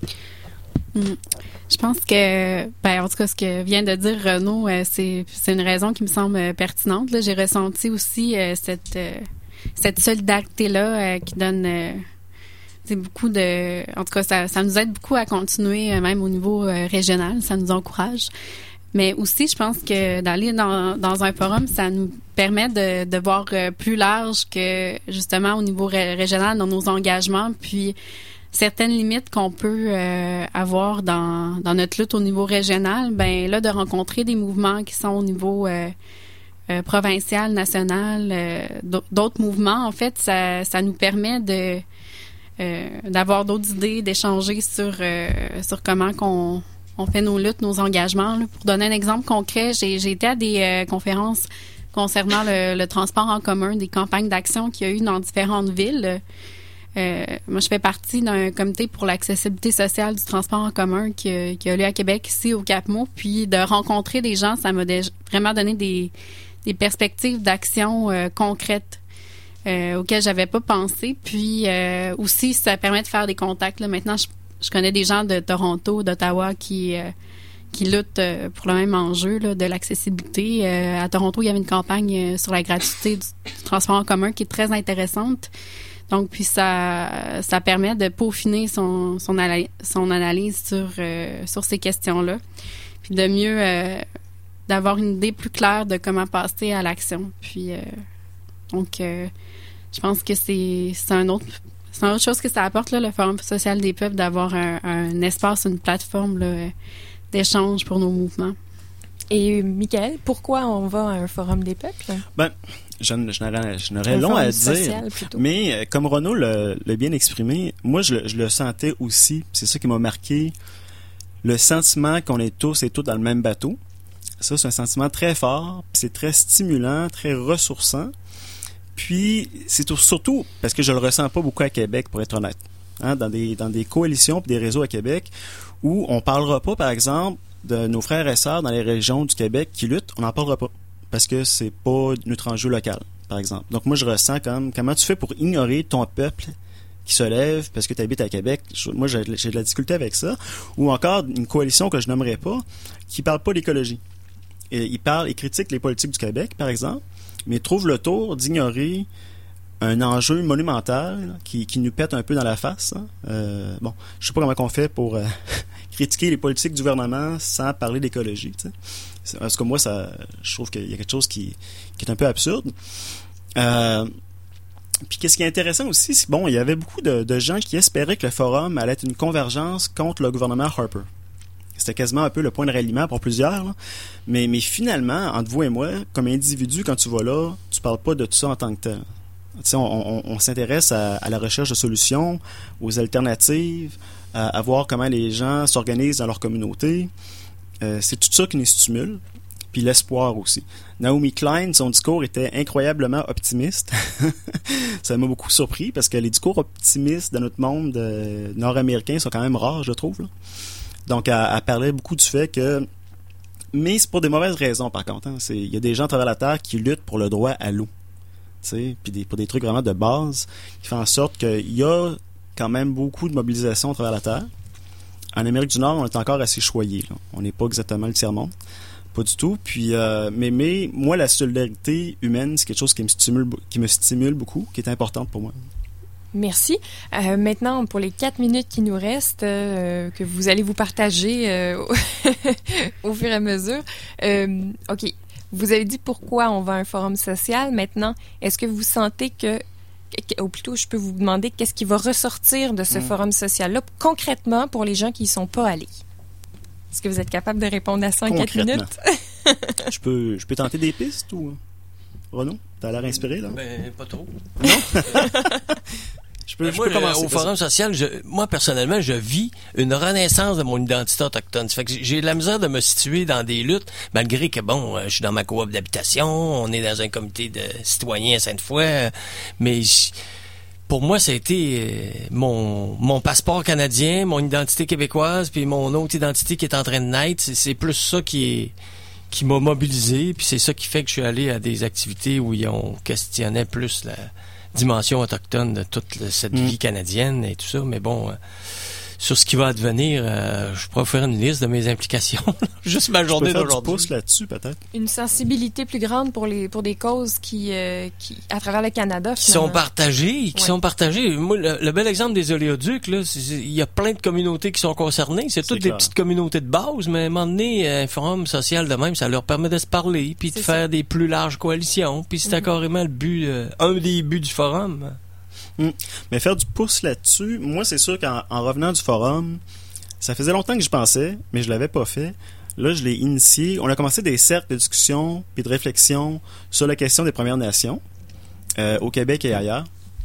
Mm. Je pense que, ben, en tout cas, ce que vient de dire Renaud, euh, c'est, c'est une raison qui me semble euh, pertinente. Là. J'ai ressenti aussi euh, cette, euh, cette solidarité-là euh, qui donne euh, c'est beaucoup de... En tout cas, ça, ça nous aide beaucoup à continuer, euh, même au niveau euh, régional. Ça nous encourage. Mais aussi, je pense que d'aller dans, dans un forum, ça nous permet de, de voir euh, plus large que, justement, au niveau ré- régional, dans nos engagements, puis certaines limites qu'on peut euh, avoir dans, dans notre lutte au niveau régional, ben là, de rencontrer des mouvements qui sont au niveau euh, euh, provincial, national, euh, d'autres mouvements, en fait, ça, ça nous permet de euh, d'avoir d'autres idées, d'échanger sur, euh, sur comment qu'on on fait nos luttes, nos engagements. Là. Pour donner un exemple concret, j'ai, j'ai été à des euh, conférences concernant le, le transport en commun, des campagnes d'action qu'il y a eu dans différentes villes. Euh, moi, je fais partie d'un comité pour l'accessibilité sociale du transport en commun qui, qui a lieu à Québec, ici au Cap-Mou. Puis de rencontrer des gens, ça m'a déjà vraiment donné des, des perspectives d'action euh, concrètes euh, auxquelles j'avais pas pensé. Puis euh, aussi, ça permet de faire des contacts. Là. Maintenant, je Je connais des gens de Toronto, d'Ottawa qui euh, qui luttent euh, pour le même enjeu là, de l'accessibilité. Euh, à Toronto, il y avait une campagne euh, sur la gratuité du, du transport en commun qui est très intéressante. Donc, puis ça ça permet de peaufiner son son, ala- son analyse sur euh, sur ces questions-là, puis de mieux euh, d'avoir une idée plus claire de comment passer à l'action. Puis euh, donc, euh, je pense que c'est c'est un autre C'est une autre chose que ça apporte, là, le Forum social des peuples, d'avoir un, un espace, une plateforme là, d'échange pour nos mouvements. Et Michael, pourquoi on va à un Forum des peuples? Ben, je, je n'aurais, je n'aurais long à dire, mais comme Renaud l'a, l'a bien exprimé, moi, je, je le sentais aussi, c'est ça qui m'a marqué, le sentiment qu'on est tous et toutes dans le même bateau. Ça, c'est un sentiment très fort, puis c'est très stimulant, très ressourçant. Puis, c'est tout, surtout parce que je le ressens pas beaucoup à Québec, pour être honnête. Hein, dans des dans des coalitions et des réseaux à Québec, où on parlera pas, par exemple, de nos frères et sœurs dans les régions du Québec qui luttent, on n'en parlera pas. Parce que c'est pas notre enjeu local, par exemple. Donc, moi, je ressens comme, comment tu fais pour ignorer ton peuple qui se lève parce que tu habites à Québec? Je, moi, j'ai, j'ai de la difficulté avec ça. Ou encore, une coalition que je nommerai pas, qui parle pas d'écologie. Et, ils parlent, ils critiquent les politiques du Québec, par exemple, mais trouve le tour d'ignorer un enjeu monumental qui, qui nous pète un peu dans la face. Hein. Euh, bon, je sais pas comment on fait pour euh, critiquer les politiques du gouvernement sans parler d'écologie. T'sais. Parce que moi, ça, je trouve qu'il y a quelque chose qui, qui est un peu absurde. Euh, puis qu'est-ce qui est intéressant aussi, c'est bon, il y avait beaucoup de, de gens qui espéraient que le forum allait être une convergence contre le gouvernement Harper. C'était quasiment un peu le point de ralliement pour plusieurs. Là. Mais, mais finalement, entre vous et moi, comme individu, quand tu vas là, tu parles pas de tout ça en tant que tel. Tu sais, on, on, on s'intéresse à, à la recherche de solutions, aux alternatives, à, à voir comment les gens s'organisent dans leur communauté. Euh, c'est tout ça qui nous stimule. Puis l'espoir aussi. Naomi Klein, son discours était incroyablement optimiste. Ça m'a beaucoup surpris parce que les discours optimistes dans notre monde euh, nord-américain sont quand même rares, je trouve. Là. Donc, elle, elle parlait beaucoup du fait que... Mais c'est pour des mauvaises raisons, par contre. Hein. C'est, il y a des gens à travers la Terre qui luttent pour le droit à l'eau. Puis des, pour des trucs vraiment de base qui font en sorte qu'il y a quand même beaucoup de mobilisation à travers la Terre. En Amérique du Nord, on est encore assez choyé. Là. On n'est pas exactement le tiers-monde. Pas du tout. Puis, euh, mais, mais moi, la solidarité humaine, c'est quelque chose qui me stimule, qui me stimule beaucoup, qui est importante pour moi. Merci. Euh, maintenant, pour les quatre minutes qui nous restent, euh, que vous allez vous partager euh, au fur et à mesure. Euh, OK. Vous avez dit pourquoi on va à un forum social. Maintenant, est-ce que vous sentez que, ou plutôt, je peux vous demander qu'est-ce qui va ressortir de ce mmh. forum social-là, concrètement, pour les gens qui n'y sont pas allés? Est-ce que vous êtes capable de répondre à ça en quatre minutes? je, peux, je peux tenter des pistes ou... Renaud, t'as l'air inspiré, là? Ben, pas trop. Non? je peux, ben je moi, peux commencer. Au Forum social, je, moi, personnellement, je vis une renaissance de mon identité autochtone. Ça fait que j'ai de la misère de me situer dans des luttes, malgré que, bon, je suis dans ma coop d'habitation, on est dans un comité de citoyens à Sainte-Foy, mais... Pour moi, ça a été mon, mon passeport canadien, mon identité québécoise, puis mon autre identité qui est en train de naître. C'est, c'est plus ça qui est qui m'a mobilisé, puis c'est ça qui fait que je suis allé à des activités où ils ont questionné plus la dimension autochtone de toute le, cette mmh. vie canadienne et tout ça. Mais bon, euh, sur ce qui va advenir, euh, je pourrais faire une liste de mes implications. Juste ma journée d'aujourd'hui. d'aujourd'hui. Tu pouces là-dessus, peut-être. Une sensibilité plus grande pour les pour des causes qui, euh, qui à travers le Canada, qui sont partagées, qui ouais. sont partagées. Moi, le, le bel exemple des oléoducs, là, il y a plein de communautés qui sont concernées. C'est, c'est toutes clair. Des petites communautés de base, mais à un moment donné, un forum social de même, ça leur permet de se parler, puis de faire ça. Des plus larges coalitions. Puis c'était mm-hmm. carrément le but, euh, un des buts du forum. Mmh. Mais faire du pouce là-dessus, moi, c'est sûr qu'en en revenant du forum, ça faisait longtemps que j'y pensais, mais je l'avais pas fait. Là, je l'ai initié. On a commencé des cercles de discussion puis de réflexion sur la question des Premières Nations euh, au Québec et ailleurs.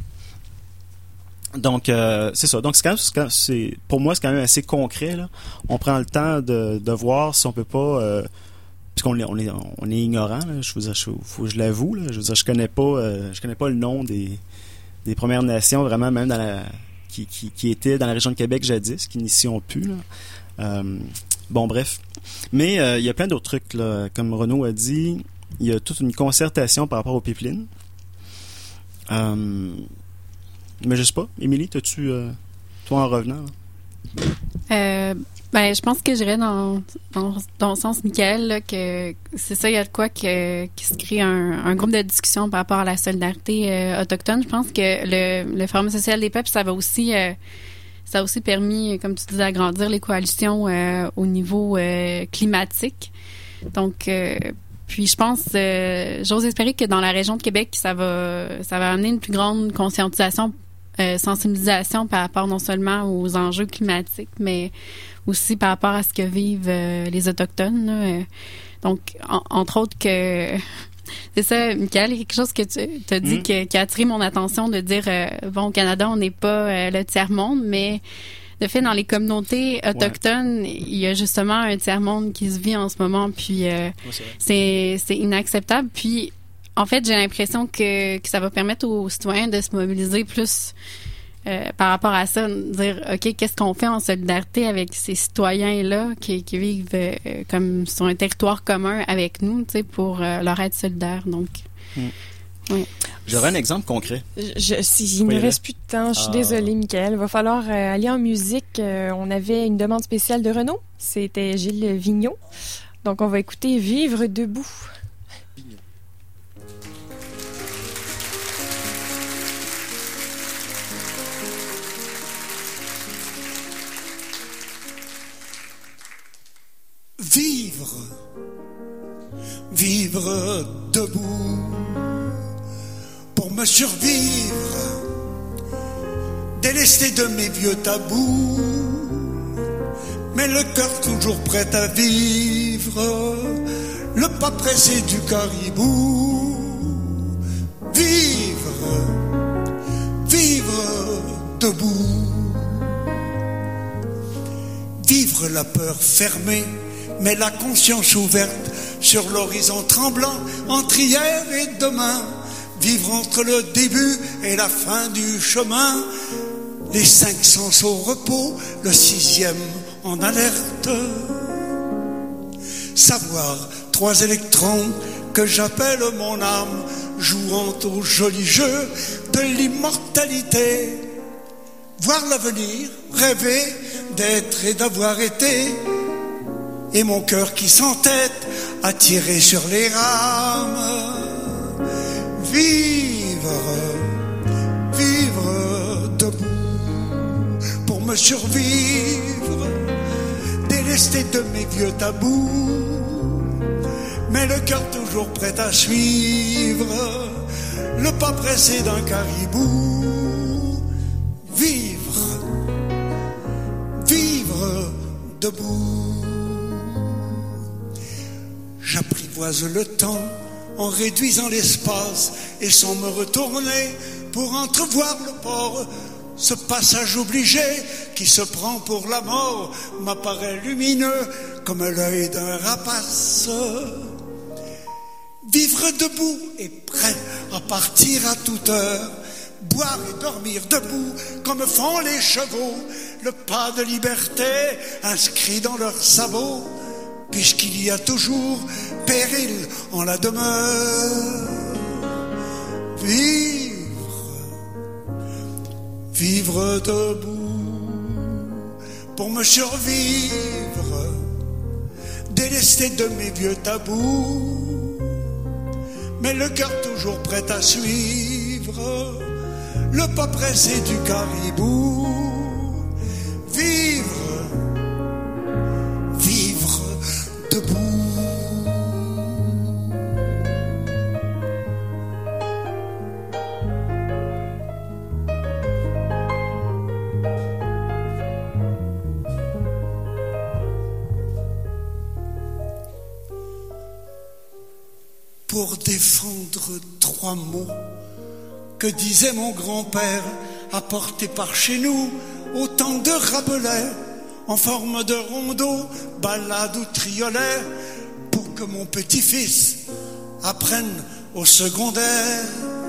Donc, euh, c'est ça. Donc, c'est quand même, c'est, pour moi, c'est quand même assez concret, là. On prend le temps de, de voir si on peut pas... Euh, puisqu'on est, on est, on est ignorant, là, je, je, je, faut, je l'avoue. Là, je veux dire, je connais pas, euh, je connais pas le nom des... des Premières Nations, vraiment, même dans la qui, qui, qui étaient dans la région de Québec jadis, qui n'y sont plus. Là. Euh, bon, bref. Mais euh, il y a plein d'autres trucs, là. Comme Renaud a dit, il y a toute une concertation par rapport aux pipelines. Euh, mais je sais pas. Émilie, t'as-tu, euh, toi, en revenant? Euh, ben, je pense que j'irais dans, dans, dans le sens, Michael, là, que c'est ça, il y a de quoi que, qui se crée un, un groupe de discussion par rapport à la solidarité euh, autochtone. Je pense que le, le Forum social des peuples, ça va aussi, euh, ça a aussi permis, comme tu disais, d'agrandir les coalitions euh, au niveau euh, climatique. Donc, euh, puis je pense, euh, j'ose espérer que dans la région de Québec, ça va, ça va amener une plus grande conscientisation, euh, sensibilisation par rapport non seulement aux enjeux climatiques, mais aussi par rapport à ce que vivent euh, les Autochtones. Là. Donc, en, entre autres que... C'est ça, Michael, il y a quelque chose que tu as dit mmh. que, qui a attiré mon attention de dire, euh, bon, au Canada, on n'est pas euh, le tiers-monde, mais de fait, dans les communautés autochtones, ouais. il y a justement un tiers-monde qui se vit en ce moment, puis euh, ouais, c'est, c'est, c'est inacceptable. Puis, en fait, j'ai l'impression que, que ça va permettre aux citoyens de se mobiliser plus Euh, par rapport à ça, dire, OK, qu'est-ce qu'on fait en solidarité avec ces citoyens-là qui, qui vivent euh, comme sur un territoire commun avec nous, tu sais, pour euh, leur être solidaire. Donc, mm. oui. J'aurais un exemple concret. Je, si, il ne oui, reste plus de temps, je suis ah. désolée, Michael. Il va falloir euh, aller en musique. Euh, on avait une demande spéciale de Renaud. C'était Gilles Vigneault. Donc, on va écouter Vivre debout. Vivre, vivre debout pour me survivre, délesté de mes vieux tabous, mais le cœur toujours prêt à vivre, le pas pressé du caribou. Vivre, vivre debout, vivre la peur fermée, mais la conscience ouverte sur l'horizon tremblant entre hier et demain. Vivre entre le début et la fin du chemin. Les cinq sens au repos, le sixième en alerte. Savoir trois électrons que j'appelle mon âme, jouant au joli jeu de l'immortalité. Voir l'avenir, rêver d'être et d'avoir été. Et mon cœur qui s'entête à tirer sur les rames. Vivre, vivre debout pour me survivre, délesté de mes vieux tabous, mais le cœur toujours prêt à suivre, le pas pressé d'un caribou. Vivre, vivre debout. j'apprivoise le temps en réduisant l'espace et sans me retourner pour entrevoir le port. Ce passage obligé qui se prend pour la mort m'apparaît lumineux comme l'œil d'un rapace. Vivre debout et prêt à partir à toute heure, boire et dormir debout comme font les chevaux, le pas de liberté inscrit dans leurs sabots, puisqu'il y a toujours péril en la demeure. Vivre, vivre debout pour me survivre, délesté de mes vieux tabous, mais le cœur toujours prêt à suivre le pas pressé du caribou. Vivre, vivre debout. Pour défendre trois mots que disait mon grand-père, apportés par chez nous, autant de Rabelais, en forme de rondeau, ballade ou triolet, pour que mon petit-fils apprenne au secondaire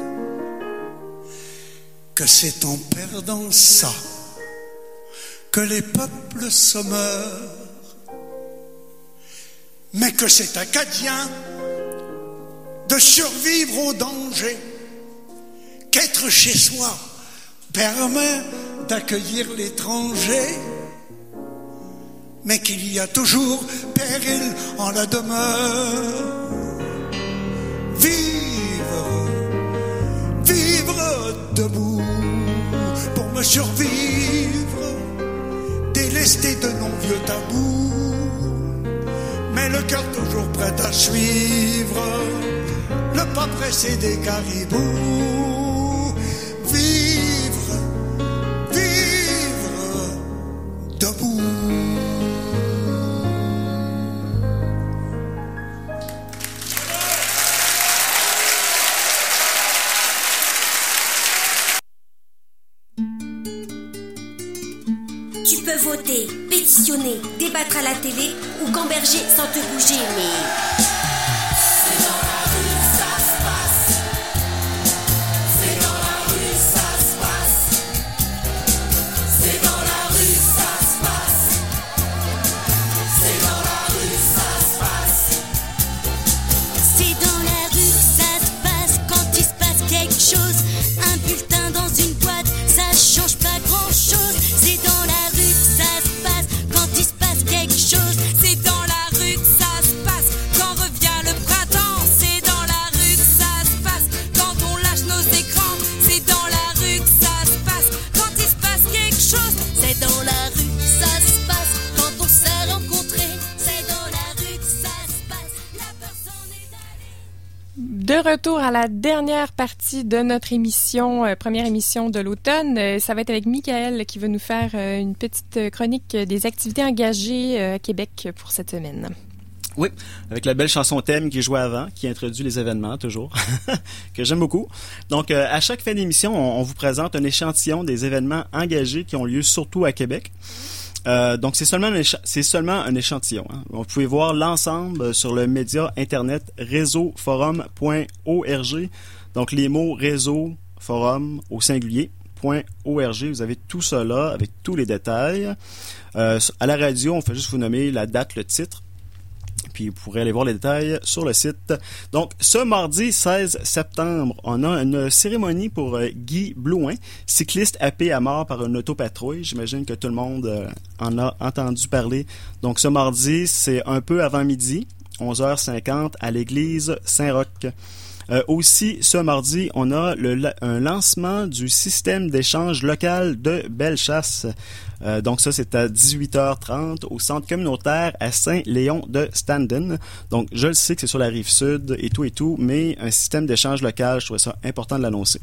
que c'est en perdant ça que les peuples se meurent, mais que c'est acadien de survivre au danger, qu'être chez soi permet d'accueillir l'étranger, mais qu'il y a toujours péril en la demeure. Vivre, vivre debout pour me survivre, délesté de nos vieux tabous, mais le cœur toujours prêt à suivre le pas pressé des caribous. Vivre, vivre debout. Tu peux voter, pétitionner, débattre à la télé ou gamberger sans te bouger, mais... De retour à la dernière partie de notre émission, euh, première émission de l'automne. Euh, ça va être avec Michael qui va nous faire euh, une petite chronique des activités engagées euh, à Québec pour cette semaine. Oui, avec la belle chanson thème qui jouait avant, qui introduit les événements toujours, que j'aime beaucoup. Donc, euh, à chaque fin d'émission, on, on vous présente un échantillon des événements engagés qui ont lieu surtout à Québec. Euh, donc, c'est seulement un, écha- c'est seulement un échantillon. Hein. Vous pouvez voir l'ensemble sur le média internet réseau forum point org. Donc, les mots réseau, forum au singulier, .org. Vous avez tout ça là avec tous les détails. Euh, à la radio, on fait juste vous nommer la date, le titre. Puis vous pourrez aller voir les détails sur le site. Donc, ce mardi seize septembre, on a une cérémonie pour euh, Guy Blouin, cycliste happé à mort par une autopatrouille. J'imagine que tout le monde euh, en a entendu parler. Donc, ce mardi, c'est un peu avant midi, onze heures cinquante, à l'église Saint-Roch. Euh, aussi, ce mardi, on a le, un lancement du système d'échange local de Bellechasse. Euh, donc ça, c'est à dix-huit heures trente au centre communautaire à Saint-Léon de Standen. Donc, je le sais que c'est sur la rive sud et tout et tout, mais un système d'échange local, je trouvais ça important de l'annoncer.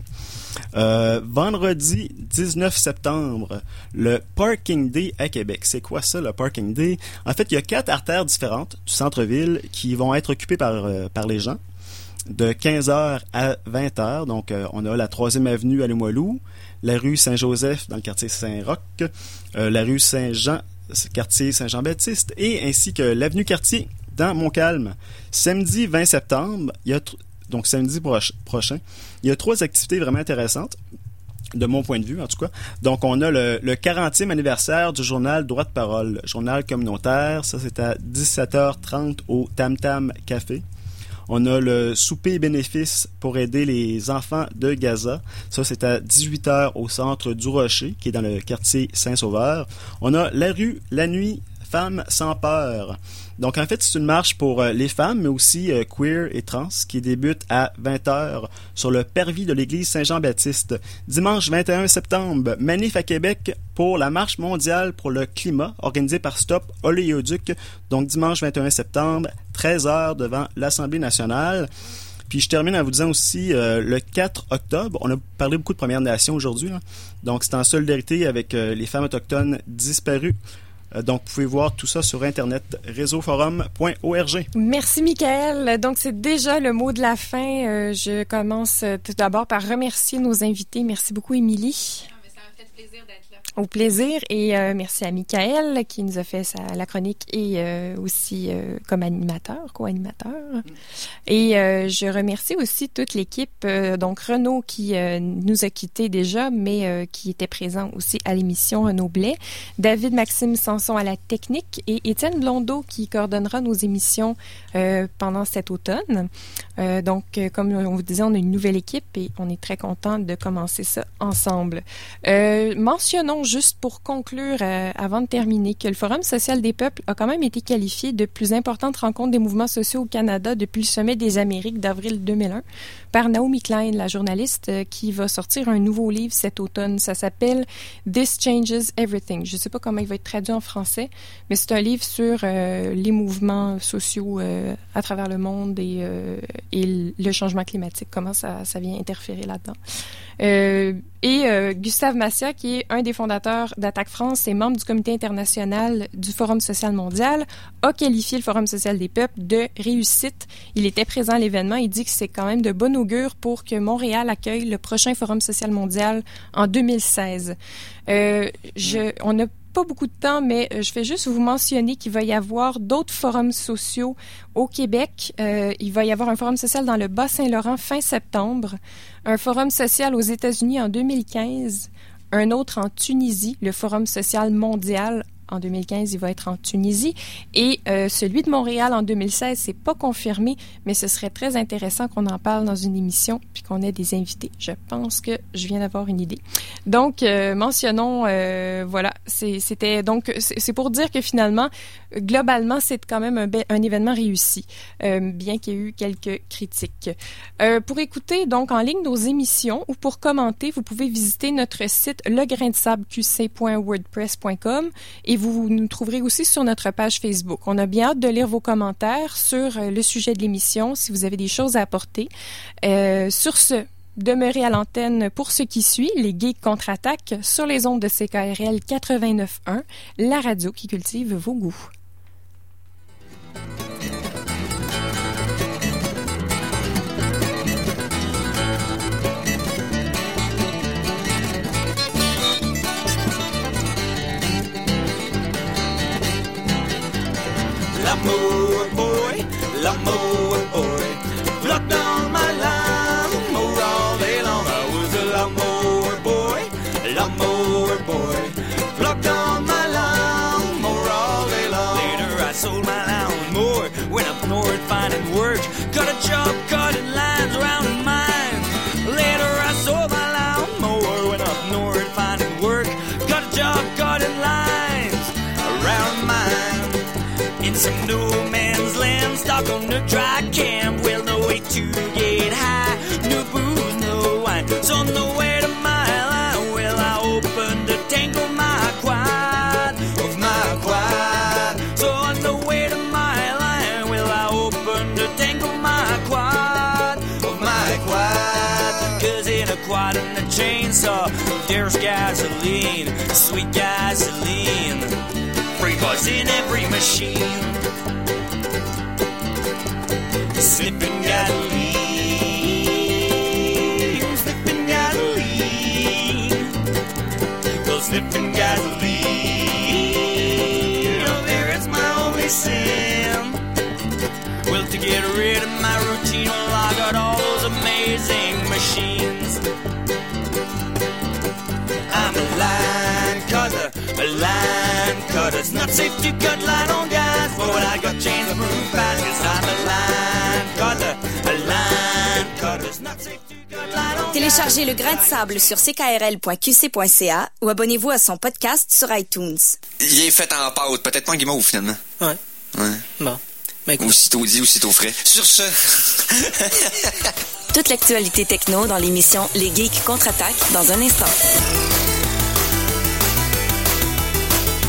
Euh, vendredi dix-neuf septembre, le Parking Day à Québec. C'est quoi ça, le Parking Day? En fait, il y a quatre artères différentes du centre-ville qui vont être occupées par, euh, par les gens de quinze heures à vingt heures. Donc, euh, on a la troisième avenue à Limoilou, la rue Saint-Joseph dans le quartier Saint-Roch, euh, la rue Saint-Jean, quartier Saint-Jean-Baptiste, et ainsi que l'avenue Cartier dans Montcalm. Samedi vingt septembre, il y a... Tr- donc samedi proche, prochain, il y a trois activités vraiment intéressantes, de mon point de vue en tout cas. Donc on a le, le quarantième anniversaire du journal Droit de Parole, journal communautaire, ça c'est à dix-sept heures trente au Tam Tam Café. On a le souper bénéfice pour aider les enfants de Gaza. Ça, c'est à dix-huit heures au centre du Rocher, qui est dans le quartier Saint-Sauveur. On a la rue, la nuit, Femmes sans peur. Donc, en fait, c'est une marche pour euh, les femmes, mais aussi euh, queer et trans, qui débute à vingt heures sur le parvis de l'église Saint-Jean-Baptiste. Dimanche vingt et un septembre, manif à Québec pour la marche mondiale pour le climat, organisée par Stop Oléoduc. Donc, dimanche vingt et un septembre, treize heures devant l'Assemblée nationale. Puis je termine en vous disant aussi, euh, le quatre octobre, on a parlé beaucoup de Premières Nations aujourd'hui, là. Donc, c'est en solidarité avec euh, les femmes autochtones disparues. Donc, vous pouvez voir tout ça sur Internet, réseau forum point org. Merci, Michael. Donc, c'est déjà le mot de la fin. Euh, je commence euh, tout d'abord par remercier nos invités. Merci beaucoup, Émilie. Ah, mais ça m'a fait plaisir d'être là. Au plaisir. Et euh, merci à Michael qui nous a fait sa, la chronique et euh, aussi euh, comme animateur, co-animateur. Mm. Et euh, je remercie aussi toute l'équipe. Euh, donc, Renaud qui euh, nous a quittés déjà, mais euh, qui était présent aussi à l'émission, Renaud Blais. David Maxime Sanson à la technique et Étienne Blondeau qui coordonnera nos émissions euh, pendant cet automne. Euh, donc, euh, comme on vous disait, on a une nouvelle équipe et on est très content de commencer ça ensemble. Euh, mentionnons juste pour conclure, euh, avant de terminer, que le Forum social des peuples a quand même été qualifié de plus importante rencontre des mouvements sociaux au Canada depuis le Sommet des Amériques d'avril deux mille un par Naomi Klein, la journaliste, euh, qui va sortir un nouveau livre cet automne. Ça s'appelle « This Changes Everything ». Je ne sais pas comment il va être traduit en français, mais c'est un livre sur euh, les mouvements sociaux euh, à travers le monde et, euh, et le changement climatique, comment ça, ça vient interférer là-dedans. Euh, et euh, Gustave Massia, qui est un des fondateurs d'Attaque France et membre du comité international du Forum social mondial, a qualifié le Forum social des peuples de réussite. Il était présent à l'événement. Il dit que c'est quand même de bon augure pour que Montréal accueille le prochain Forum social mondial en deux mille seize. Euh, je, on n'a pas beaucoup de temps, mais je vais juste vous mentionner qu'il va y avoir d'autres forums sociaux au Québec. Euh, il va y avoir un forum social dans le Bas-Saint-Laurent fin septembre, un forum social aux États-Unis en deux mille quinze, un autre en Tunisie, le Forum social mondial. En deux mille quinze, il va être en Tunisie. Et euh, celui de Montréal en deux mille seize, c'est pas confirmé, mais ce serait très intéressant qu'on en parle dans une émission puis qu'on ait des invités. Je pense que je viens d'avoir une idée. Donc, euh, mentionnons, euh, voilà, c'est, c'était donc c'est, c'est pour dire que finalement, globalement, c'est quand même un, un événement réussi, euh, bien qu'il y ait eu quelques critiques. Euh, pour écouter donc en ligne nos émissions ou pour commenter, vous pouvez visiter notre site le grain de sable q c point wordpress point com et vous nous trouverez aussi sur notre page Facebook. On a bien hâte de lire vos commentaires sur le sujet de l'émission, si vous avez des choses à apporter. Euh, sur ce, demeurez à l'antenne pour ce qui suit, les Geeks contre-attaque sur les ondes de C K R L quatre-vingt-neuf point un, la radio qui cultive vos goûts. L'amour boy, l'amour boy, pluck down my line, mow all day long. I was a l'amour boy, l'amour boy, pluck down my line, mow all day long. Later I sold my lawnmower, went up north finding work, got a job cutting lines around mine. Later I sold my lawnmower, went up north finding work, got a job cutting lines around mine. In some no man's land, stuck on a dry camp, well, no way to get high. uh, there's gasoline, sweet gasoline. Free buzz in every machine. Sniffing gasoline, sniffing gasoline. Go sniffing gasoline. Oh, there is my only sin. Well, to get rid of my routine, well, I got all those amazing machines. I'm a line cutter, a line cutter. It's not safe to cut line on gas, but I got chains of proof fast, 'cause I'm a line cutter, a line cutter. It's not safe to cut line on gas. Téléchargez Le Grain de Sable sur c k r l point q c point c a ou abonnez-vous à son podcast sur iTunes. Il est fait en pâte, peut-être pas en guimauve finalement. Ouais. Ouais. Bon. Aussitôt dit, aussitôt frais. Sur ce... Toute l'actualité techno dans l'émission Les Geeks contre-attaquent dans un instant.